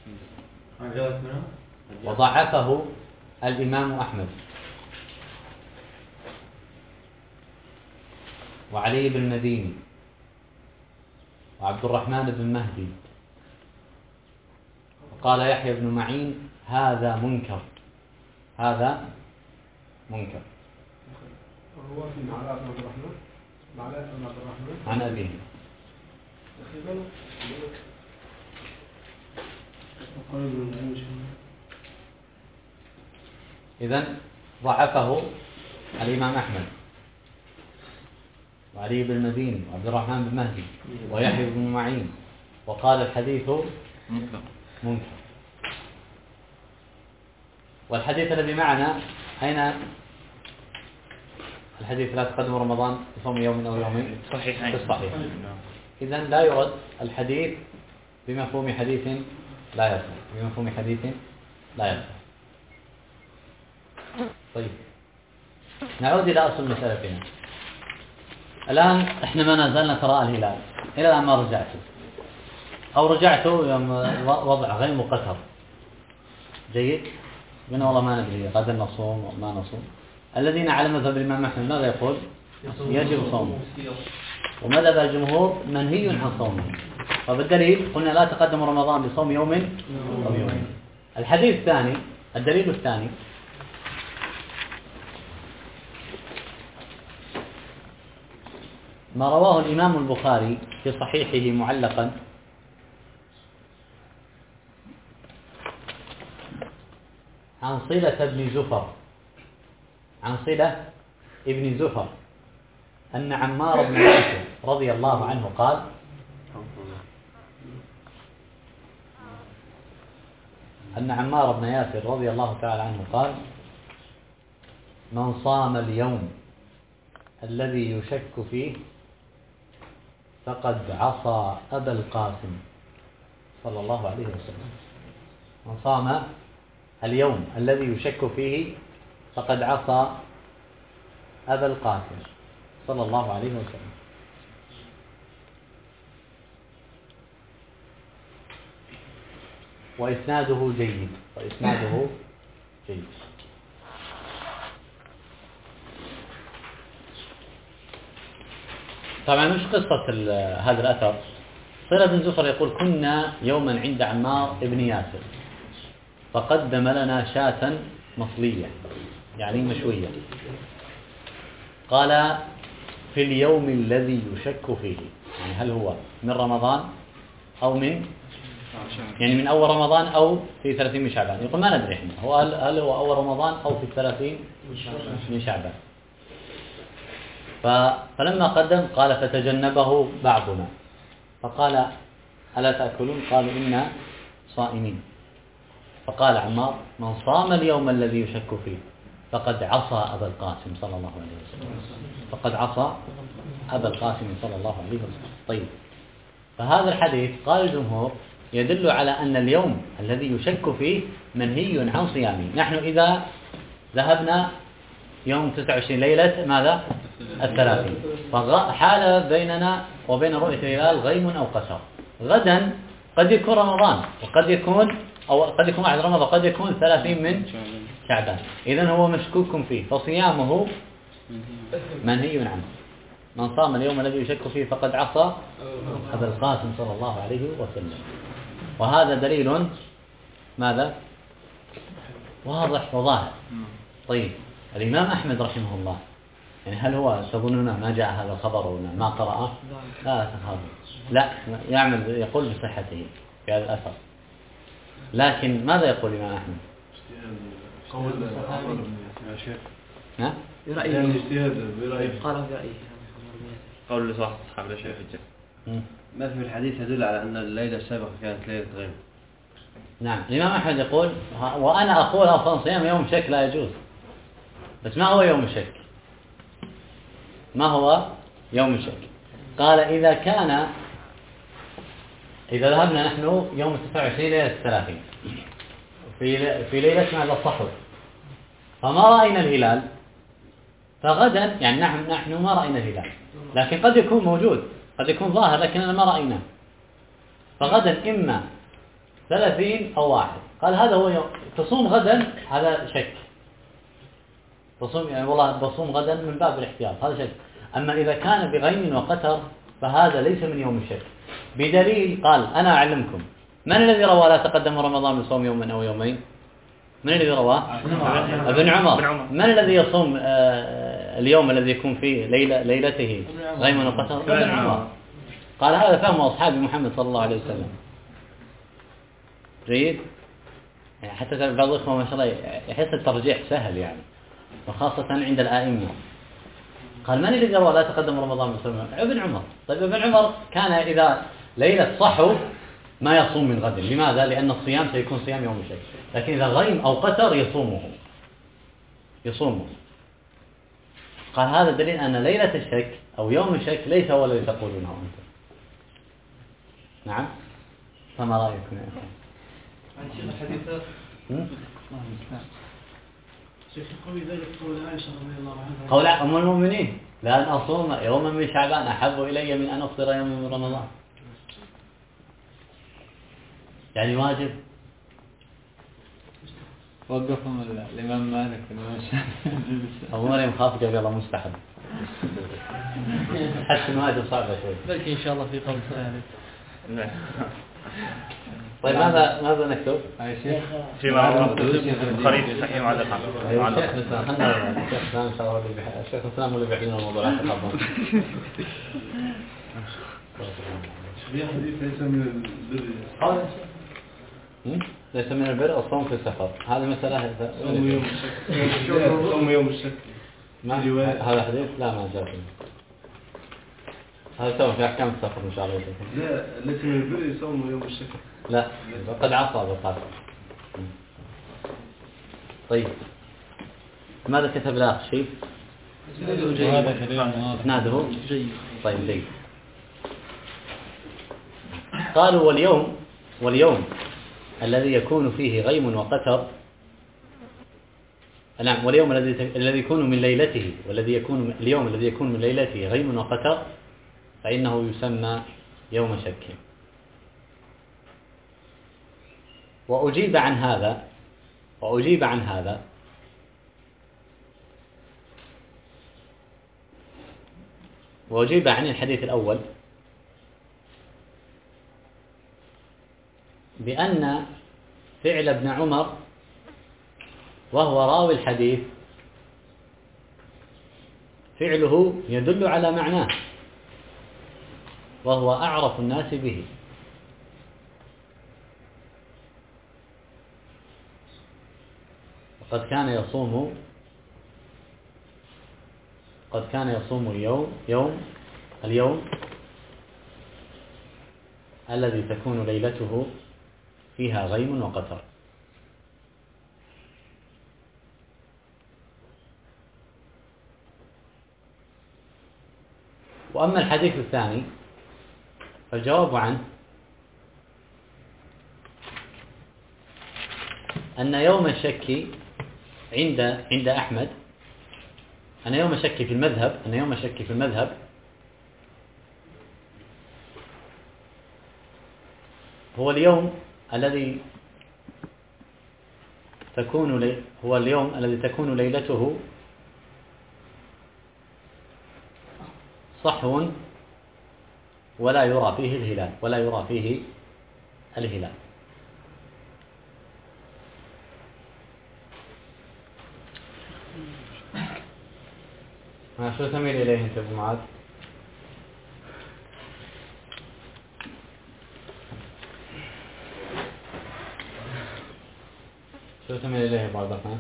وضعفه الإمام أحمد وعلي بن المديني وعبد الرحمن بن مهدي. وقال يحيى بن معين هذا منكر، هذا منكر. الرواة من علاء بن عبد الرحمن، علاء بن عبد الرحمن عن أبيه. إذن ضعفه الإمام أحمد وعلي بن المديني وعبد الرحمن بن مهدي ويحيى بن معين، وقال الحديث منكر. والحديث الذي معنا أين الحديث؟ لا تقدم رمضان بصوم يوم أو يومين صحيحين في الصحيح. إذن لا يرد الحديث بمفهوم حديث لا يصح، بمفهوم حديث لا يصح. طيب نعود إلى أصل مسألتنا. الآن إحنا ما نزلنا تراء الهلال إلى الآن ما رجعته، أو رجعته يوم وضع غيم وقتر. جيد؟ قلنا والله ما ندري غدا نصوم وما نصوم. الذين على مذهب الإمام أحمد ماذا يقول؟ يجب صومه، ومذهب الجمهور منهي عن صومه. فبالدليل قلنا لا تقدم رمضان بصوم يوم أو يومين. الحديث الثاني، الدليل الثاني ما رواه الإمام البخاري في صحيحه معلقا عن صلة بن زفر، عن صلة ابن زفر أن عمار بن ياسر رضي الله عنه قال: أن عمار بن ياسر رضي الله تعالى عنه قال: من صام اليوم الذي يشك فيه فقد عصى أبا القاسم صلى الله عليه وسلم. من صام اليوم الذي يشك فيه فقد عصى أبا القاسم صلى الله عليه وسلم. وإسناده جيد، وإسناده جيد. طبعا مش قصة هذا الأثر. صلة بن زفر يقول: كنا يوما عند عمار بن ياسر فقدم لنا شاة مصلية يعني مشوية، قال: في اليوم الذي يشك فيه، يعني هل هو من رمضان أو يعني من أول رمضان أو في 30 من شعبان. يقول ما ندري احنا هل هو أول رمضان أو في 30 من شعبان. فلما قدم قال: فتجنبه بعضنا فقال: ألا تأكلون؟ قالوا: إنا صائمين. فقال عمار: من صام اليوم الذي يشك فيه فقد عصى أبا القاسم صلى الله عليه وسلم، فقد عصى أبا القاسم صلى الله عليه وسلم. طيب، فهذا الحديث قال الجمهور يدل على أن اليوم الذي يشك فيه منهي عن صيامه. نحن إذا ذهبنا يوم 29 ليلة ماذا؟ 30، فحال بيننا وبين رؤية الهلال غيم أو قشر. غدا قد يكون رمضان وقد يكون واحد رمضان، قد يكون 30 من شعبان. إذن هو مشكوك فيه، فصيامه منهي عنه. من صام اليوم الذي يشك فيه فقد عصى أبا القاسم صلى الله عليه وسلم. وهذا دليل ماذا؟ واضح وظاهر. طيب، الإمام أحمد رحمه الله، يعني هل هو تظنون ما جاء هذا الخبر ولا ما قرأه؟ لا تخافوا، لا يعمل، يقول بصحته في هذا الأثر. لكن ماذا يقول الإمام أحمد؟ قول يا شيخ. ها؟ برأيه. اجتهاد برأيه. قال برأيه. قول لصاحب الصحابة لا شيء حجة. ما في الحديث يدل على أن الليلة السابقة كانت ليلة غيم. نعم، الإمام أحمد يقول: وأنا أقول أصلا صيام يوم شك لا يجوز. بس ما هو يوم الشك؟ ما هو يوم الشك؟ قال: إذا ذهبنا نحن يوم 29 ليلة 30 في ليلة ماذا؟ الصحر، فما رأينا الهلال، فغدا يعني نحن ما رأينا الهلال، لكن قد يكون موجود، قد يكون ظاهر لكننا ما رأيناه. فغدا إما 30 أو 1. قال هذا هو يوم. تصوم غدا هذا شك، تصوم يعني والله بصوم غدا من باب الاحتياط، هذا شك. أما إذا كان بغيم وقتر فهذا ليس من يوم الشك، بدليل قال أنا أعلمكم من الذي روى لا تقدم رمضان بصوم يوم أو يومين؟ من الذي رواه؟ ابن عمر. من الذي يصوم اليوم الذي يكون فيه ليلته غيم وقتر؟ ابن عمر. قال هذا فهم أصحاب محمد صلى الله عليه وسلم. جيد. يعني حتى بعض الإخوة ما شاء الله يحس الترجيح سهل يعني، وخاصة عند الآئمة. قال من الذي روى لا تقدم رمضان بصوم؟ ابن عمر. طيب ابن عمر كان إذا ليلة صحو ما يصوم من غد، لماذا؟ لأن الصيام سيكون صيام يوم الشك، لكن إذا غيم أو قتر يصومه. قال هذا دليل أن ليلة الشك أو يوم الشك ليس هو الذي تقولونه أنتم. نعم. فما رأيكم يا أخوان؟ الحديث شيخ قوي ذلك قول عائشة رضي الله عنها، قول أم المؤمنين لأن أصوم يوما من شعبان أحب إلي من أن أفطر يوما من رمضان. يعني واجب. وقفهم الإمام مالك والإمام الشافعي. أبو مريم خاف قال يلا مستحب. حتى الواجب صعبة شوي. بلكي إن شاء الله في قول ثالث. طيب ماذا نكتب؟ فيما هو البخاري صحيح معلقا. الشيخ الإسلام إن شاء الله الشيخ الإسلام هو اللي بيحكي لنا الموضوع. لا تخافون. في حديث ليس من البر. ليس من البر الصوم في السفر. هذه مسألة. صوم يوم الشك. هذا حديث لا ما جاء فيه. هذا سوى في أحكام السفر إن شاء الله. لا ليس من البر صوم يوم الشك. لا قد عصى بالقاسم. طيب ماذا كتب الأخ شيء؟ إسناده طيب جيد. قالوا واليوم الذي يكون فيه غيم وقتر، نعم واليوم الذي يكون من ليلته اليوم الذي يكون من ليلته غيم وقتر فإنه يسمى يوم شك. وأجيب عن هذا وأجيب عن الحديث الأول بأن فعل ابن عمر وهو راوي الحديث فعله يدل على معناه وهو أعرف الناس به. قد كان يصوم اليوم الذي تكون ليلته فيها غيم وقتر. وأما الحديث الثاني فالجواب عنه أن يوم الشك عند أحمد أن يوم الشك في المذهب هو اليوم الذي تكون ليلته صحو ولا يرى فيه الهلال. شو تميل إليه أنت أبو معاذ؟ شو تميل إليه أبو عبد الرحمن؟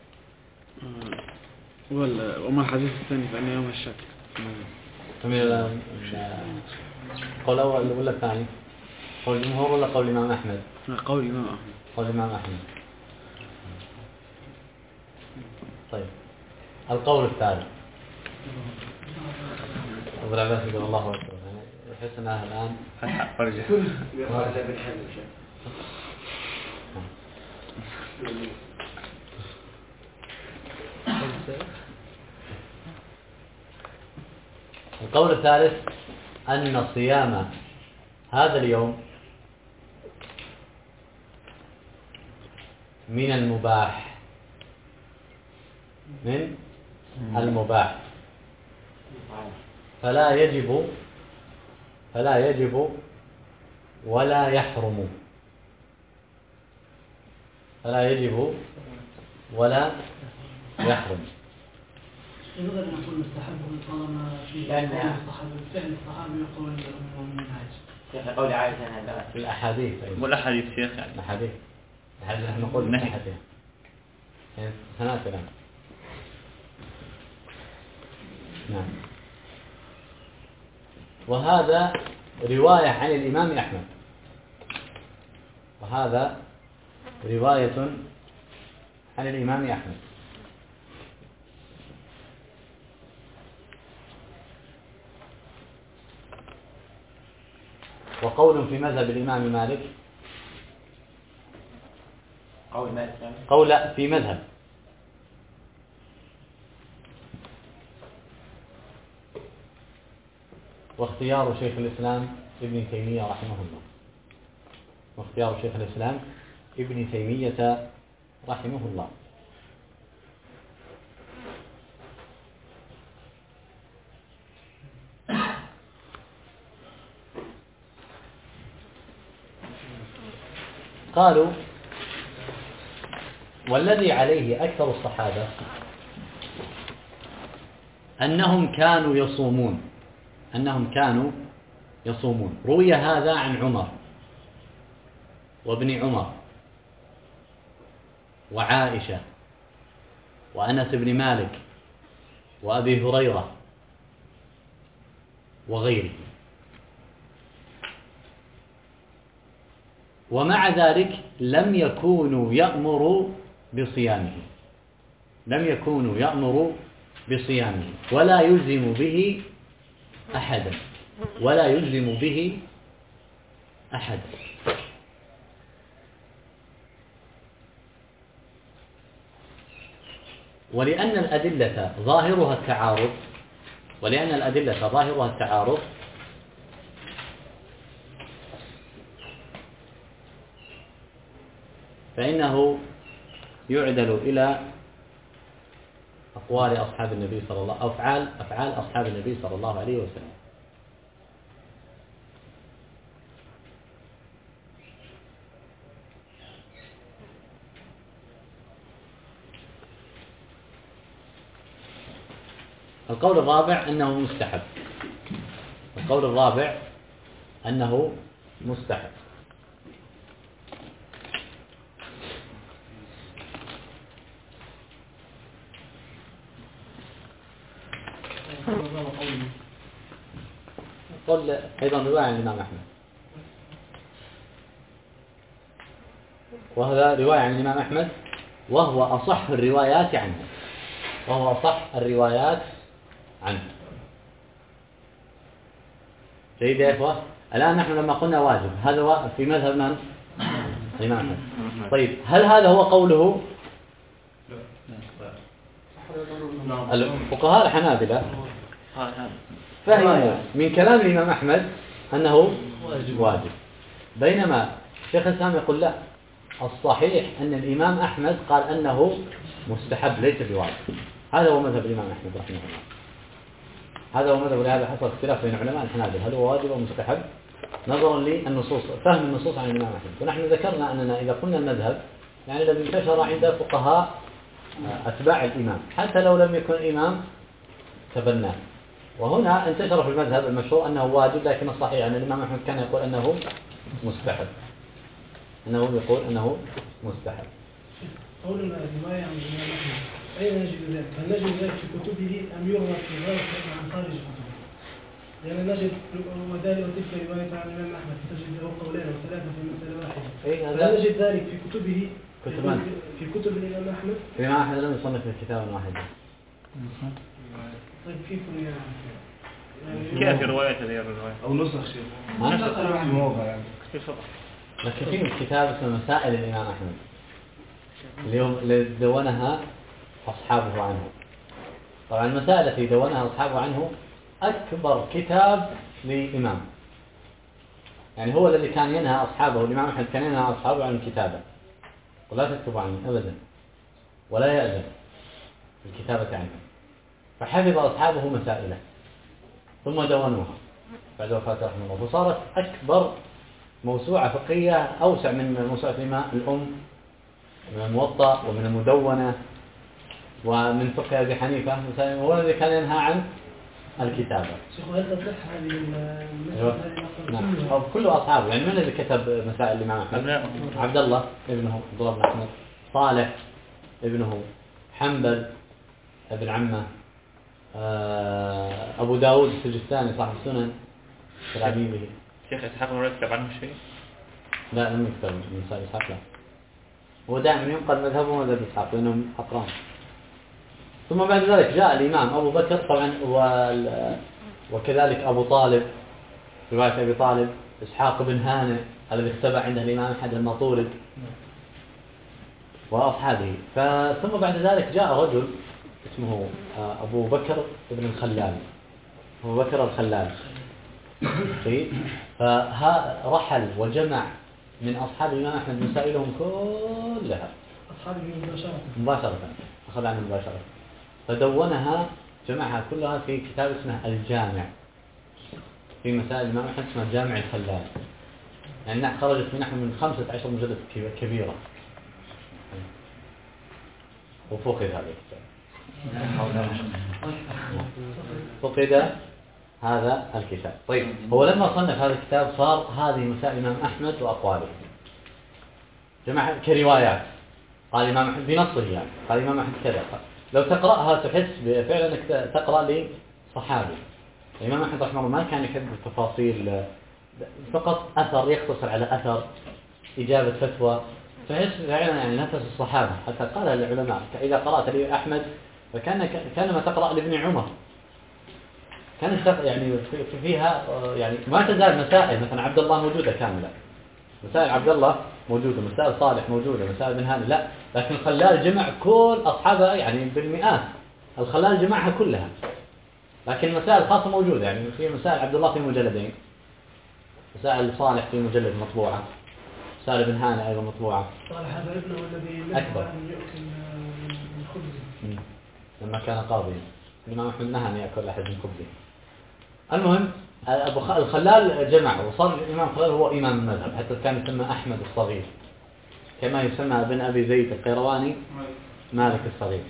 وما الحديث الثاني فإن يوم الشك تميل إلى قول أول ولا الثاني؟ قول الجمهور ولا قول الإمام أحمد؟ قول الإمام أحمد. طيب القول الثالث أبو العباس يقول الله أكبر، يعني يحس أنها الآن فرجة. القول الثالث أن صيام هذا اليوم من المباح، من المباح، فلا يجب ولا يحرم، فلا يجب ولا يحرم. نقدر نقول مستحب طالما في فعل الصحابي يقول منهج. شيخ قول عائشة هذا الأحاديث والأحاديث شيخ يعني الأحاديث نحن نقول النهي يعني سنأتي الآن. نعم. وهذا رواية عن الإمام أحمد، وهذا رواية عن الإمام أحمد. وقول في مذهب الإمام مالك، قول في مذهب، واختيار شيخ الإسلام ابن تيمية رحمه الله، واختيار شيخ الإسلام ابن تيمية رحمه الله. قالوا والذي عليه أكثر الصحابة أنهم كانوا يصومون. روي هذا عن عمر وابن عمر وعائشة وأنس بن مالك وأبي هريرة وغيره، ومع ذلك لم يكونوا يأمروا بصيامه ولا يلزم به أحدا. ولأن الأدلة ظاهرها التعارض فإنه يعدل إلى أفعال أصحاب النبي صلى الله عليه وسلم. القول الرابع أنه مستحب. قل أيضا رواية عن الإمام أحمد، وهذا رواية عن الإمام أحمد وهو أصح الروايات عنه. جيد يا إخوة. الآن نحن لما قلنا واجب، هذا في مذهب من؟ الإمام أحمد. طيب هل هذا هو قوله؟ الفقهاء الحنابلة فهموا من كلام الإمام أحمد أنه واجب، بينما شيخ الإسلام يقول لا، الصحيح أن الإمام أحمد قال أنه مستحب ليس بواجب. هذا هو مذهب الإمام أحمد رحمه الله، هذا هو مذهب. لهذا حصل اختلاف بين علماء الحنابلة هل هو واجب أو مستحب نظرا للنصوص، فهم النصوص عن الإمام أحمد. ونحن ذكرنا أننا إذا قلنا المذهب يعني الذي انتشر عند فقهاء أتباع الإمام حتى لو لم يكن الإمام تبناه. وهنا انتشر في المذهب المشهور أنه واجب، لكن الصحيح أن الإمام أحمد كان يقول أنه مستحب، قولنا الرواية عن الإمام أحمد أين نجد ذلك؟ هل نجد ذلك في كتبه أم يروى في رواية عن خارج كتبه؟ لأن نجد وذلك وتلك رواية عن الإمام أحمد تجد له قولين وثلاثة في مسألة واحدة. هل نجد ذلك في كتبه في كتب الإمام أحمد؟ الإمام أحمد لم يصنف في كتاب واحد. طيب كيف كيف رواية هذه الرواية؟ أو نسخ شيء. نسخ في موقع يعني. لكن في كتاب اسمه مسائل الإمام أحمد اللي دونها أصحابه عنه. طبعا المسائل التي دونها أصحابه عنه أكبر كتاب لإمام، يعني هو الذي كان ينهى أصحابه، الإمام أحمد كان ينهى أصحابه عن الكتابة. ولا تكتب عنه أبدا ولا يأذن بالكتابة عنه. فحفظ أصحابه مسائله ثم دونوها بعد وفاة رحمه الله، وصارت أكبر موسوعة فقهية أوسع من موسوعة الإمام الأم، من الموطأ ومن المدونة ومن فقه أبي حنيفة، هو الذي كان ينهى عن الكتابة. شيخ هل تصح هذه نعم، أو كل أصحابه. يعني من الذي كتب مسائل الإمام أحمد؟ عبد الله ابنه عبد الله بن أحمد، صالح ابنه، حنبل ابن عمه، أبو داود السجستاني صاحب السنن تلاميذه. شيخ إسحاق مرة كتب عنه شيء؟ لا لم يكتب من مسائل إسحاق، لا. هو دائما ينقل مذهبه مذهب إسحاق لأنهم أقران. ثم بعد ذلك جاء الإمام أبو بكر طبعا وكذلك أبو طالب، رواية أبي طالب، إسحاق بن هانئ الذي اختبأ عند الإمام أحد لما طولد وأصحابه. ثم بعد ذلك جاء رجل اسمه أبو بكر بن الخلال، أبو بكر الخلال، فرحل وجمع من أصحاب الإمام أحمد مسائلهم كلها أصحابه مباشرة، أخذ عنه مباشرة، فدونها جمعها كلها في كتاب اسمه الجامع في مسائل الإمام أحمد، اسمه جامع الخلال. يعني خرجت من نحو من 15 مجلد كبيرة، وفقد هذا الكتاب، فقد هذا الكتاب. طيب هو لما صنف هذا الكتاب صار هذه مسائل الإمام أحمد وأقواله جمع كروايات. قال الإمام أحمد بنصه، يعني قال الإمام أحمد كذا، لو تقرأها تحس فعلا أنك تقرأ لصحابي. الإمام أحمد رحمه الله ما كان يحب التفاصيل، فقط أثر يقتصر على أثر، إجابة فتوى، تحس فعلا يعني نفس الصحابة. حتى قال العلماء إذا قرأت لأحمد كانما تقرأ لابن عمر، كان يعني فيها يعني ما تزال مسائل، مثلا عبد الله موجودة كاملة، مسائل عبد الله موجودة، مسائل صالح موجودة، مسائل بن هاني لا، لكن الخلال جمع كل أصحابها يعني بالمئات، الخلال جمعها كلها، لكن المسائل الخاصة موجودة. يعني في مسائل عبد الله في مجلدين، مسائل صالح في مجلد مطبوعة، مسائل بن هاني أيضا مطبوعة. صالح هذا ابنه الذي أكبر يأكل من خبزه لما كان قاضيا، الإمام أحمد نهى أن يأكل أحد من خبزه. المهم الخلال جمع، وصار الإمام الخلال هو إمام المذهب، حتى كان يسمى أحمد الصغير، كما يسمى ابن أبي زيد القيرواني مالك الصغير.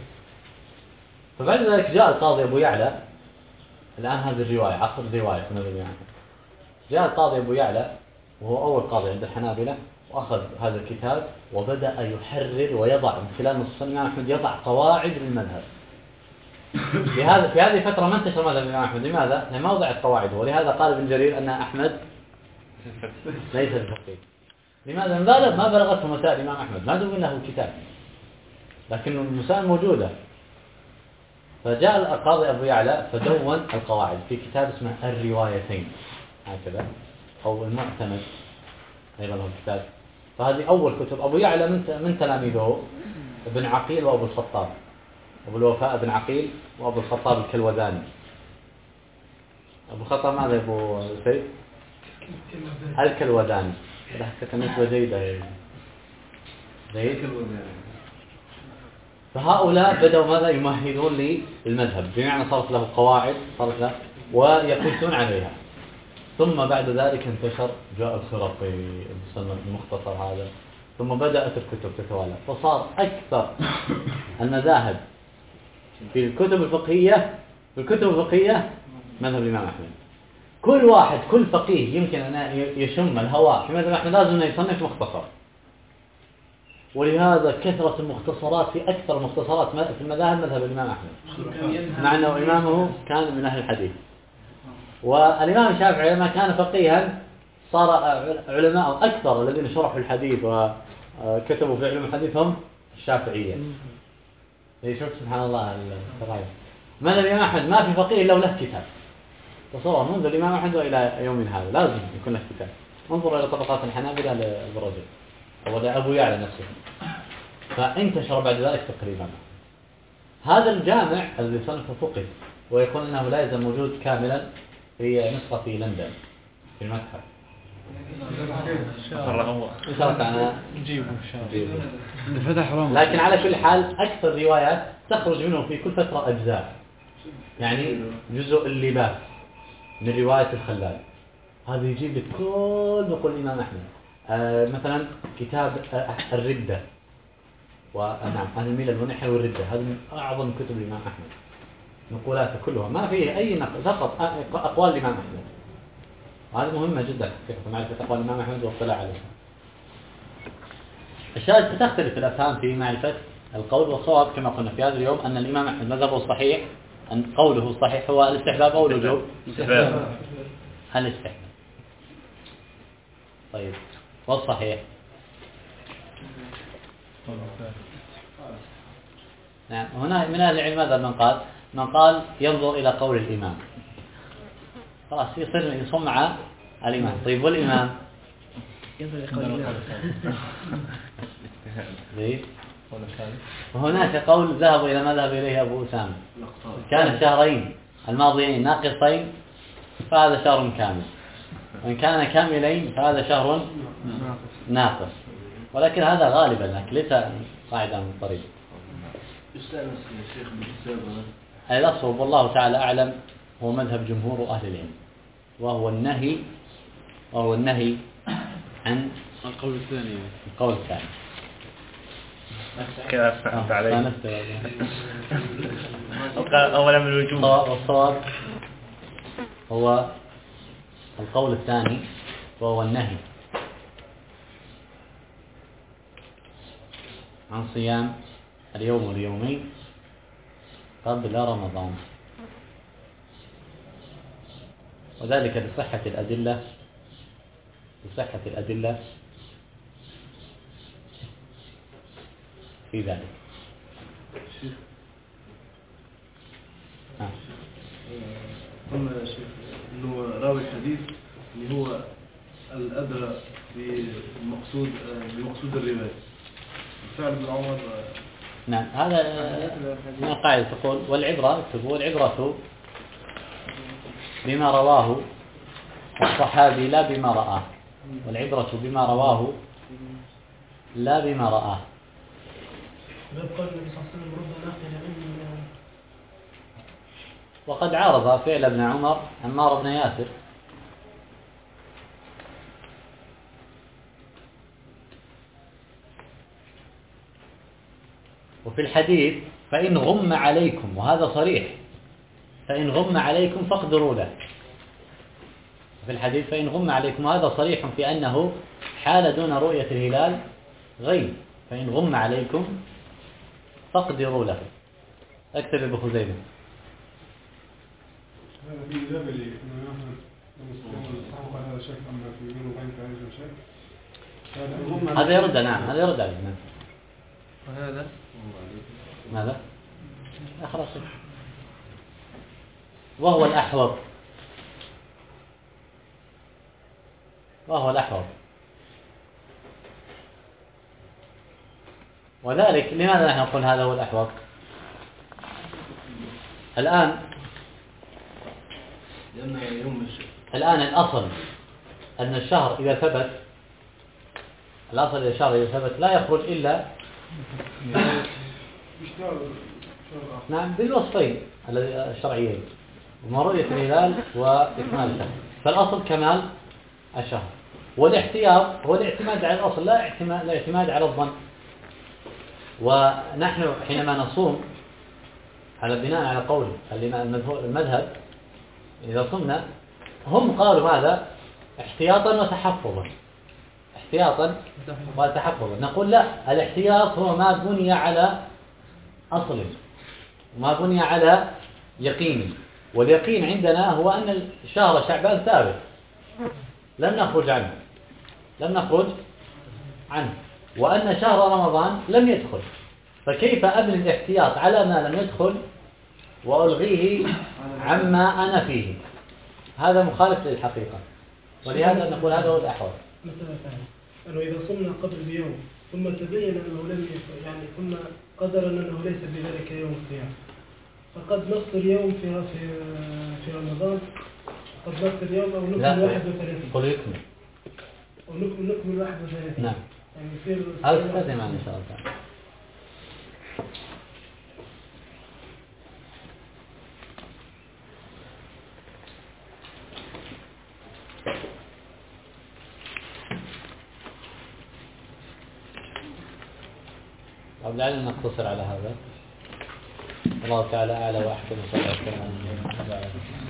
فبعد ذلك جاء القاضي أبو يعلى، الآن هذه الرواية عصر رواية في مذهب الإمام، جاء القاضي أبو يعلى وهو أول قاضي عند الحنابلة، وأخذ هذا الكتاب وبدأ يحرر ويضع من خلال نص السنة الإمام أحمد يضع قواعد للمذهب. في هذه الفترة ما انتشر مذهب الإمام أحمد، لماذا؟ لأنه ما وضعت قواعده، ولهذا قال ابن جرير أن أحمد ليس بفقيه. لماذا؟ ما بلغته مسائل الإمام أحمد، ما دون له كتاب، لكن المسائل موجودة. فجاء القاضي أبو يعلى فدون القواعد في كتاب اسمه الروايتين هكذا، أو المعتمد أيضا له كتاب. فهذه أول كتب أبو يعلى من تلاميذه ابن عقيل وأبو الخطاب، أبو الوفاء بن عقيل وأبو الخطاب الكلوذاني. أبو الخطاب ماذا أبو سيد؟ الكلوذاني. حسيت النسبة جيدة جيد. فهؤلاء بدأوا ماذا يمهدون للمذهب، بمعنى صارت له قواعد، صارت له ويقيسون عليها. ثم بعد ذلك انتشر، جاء الخرقي المختصر هذا، ثم بدأت الكتب تتوالى، فصار أكثر المذاهب في الكتب الفقهية مذهب الإمام أحمد. كل واحد كل فقيه يمكن أن يشم الهواء في مذهب أحمد لازم يصنف مختصر، ولهذا كثرة المختصرات في أكثر المختصرات في المذاهب مذهب الإمام أحمد، مع أنه إمامه كان من أهل الحديث. والإمام الشافعي لما كان فقيها صار علماء أكثر الذين شرحوا الحديث وكتبوا في علم الحديث هم الشافعية. شوف سبحان الله التغير. ماذا الإمام أحمد ما في فقيه إلا له كتاب، تصور منذ الإمام أحمد وإلى يوم هذا لازم يكون له كتاب. انظر إلى طبقات الحنابلة للرجل أو أبو يعلى نفسه. فانتشر بعد ذلك تقريبا هذا الجامع الذي صنفه فقه، ويكون أنه لا يزال موجود كاملا في نسخة في لندن في المتحف. إن شاء الله تعالى نجيبه فتح رمضان. لكن على كل حال أكثر روايات تخرج منه في كل فترة أجزاء، يعني جزء اللباس من رواية الخلال هذا يجيب لك كل نقول الإمام أحمد. مثلا كتاب الردة ونعم أهل الملل ونحو الردة، هذا من أعظم كتب الإمام أحمد، نقولاته كلها ما فيه أي نقل، فقط أقوال الإمام أحمد. هذا مهمة جدا في معرفة أقوال الإمام أحمد والاطلاع عليها. الشاهد تختلف الأفهام في معرفة القول، والصواب كما قلنا في هذا اليوم أن الإمام أحمد مذهبه الصحيح أن قوله الصحيح هو الاستحباب أو الوجوب؟ الاستحباب. طيب والصحيح؟ نعم. هنا من أهل العلم ماذا من قال ينظر إلى قول الإمام، خلاص يصير يصم مع الإمام. طيب والإمام؟ ينظر إلى قول الإمام. وهناك قول ذهب إلى ما ذهب إليه أبو أسامة، كان الشهرين الماضيين ناقصين فهذا شهر كامل، وإن كان كاملين فهذا شهر ناقص، ولكن هذا غالبا لكن ليس قاعدة من طريق. الأصوب والله تعالى أعلم هو مذهب جمهور أهل العلم، وهو النهي عن القول الثاني. القول الثاني. كذا فهمت علي. أولا من الوجوب. والصواب هو القول الثاني وهو النهي عن صيام اليوم واليومين قبل رمضان، وذلك بصحة الأدلة في ذلك. قلنا يا شيخ انه راوي الحديث اللي هو الادرى بمقصود الروايه. فعل ابن عمر. نعم هذا من القاعدة تقول والعبرة بما رواه الصحابي لا بما رآه، والعبرة بما رواه لا بما رآه. وقد عارض فعل ابن عمر عمار بن ياسر، وفي الحديث فإن غم عليكم، وهذا صريح، فإن غم عليكم فاقدروا له. في الحديث فإن غم عليكم، وهذا صريح في أنه حال دون رؤية الهلال غيب، فإن غم عليكم فاقدروا له. اكتب ابو خزيمة. هذا في إجابة لي هذا شيء أما في يمين وغير هذا شيء هذا يرد. نعم هذا يرد عليه. وهذا ماذا؟ خلاص. وهو الأحوط، وذلك لماذا نحن نقول هذا هو الأحوط؟ الآن الأصل أن الشهر إذا ثبت، لا يخرج إلا نعم بالوصفين الشرعيين، وما رؤية الهلال وإكمال الشهر. فالأصل كمال الشهر، والاحتياط هو الاعتماد على الأصل لا اعتماد على الظن. ونحن حينما نصوم على بناء على قول المذهب إذا صمنا، هم قالوا هذا احتياطا وتحفظا، نقول لا، الاحتياط هو ما بني على أصل، ما بني على يقين، واليقين عندنا هو أن شهر شعبان ثابت لم نخرج عنه، وأن شهر رمضان لم يدخل، فكيف أبني الاحتياط على ما لم يدخل وألغيه عما أنا فيه؟ هذا مخالف للحقيقة، ولهذا نقول هذا هو الأحوط. مثلا أنه إذا صمنا قبل بيوم ثم تبين أنه لم يعني ثم قدر أنه ليس بذلك يوم الصيام، فقد نفطر يوم في رمضان، قد نفطر يوم أو نفطر 31. قل يكمل. ونكمل 31. نعم. يعني يصير هذا ستأتي معنا إن شاء الله تعالى. طب لعلنا نقتصر على هذا. الله تعالى أعلى وأحكم، صلى الله عليه وسلم.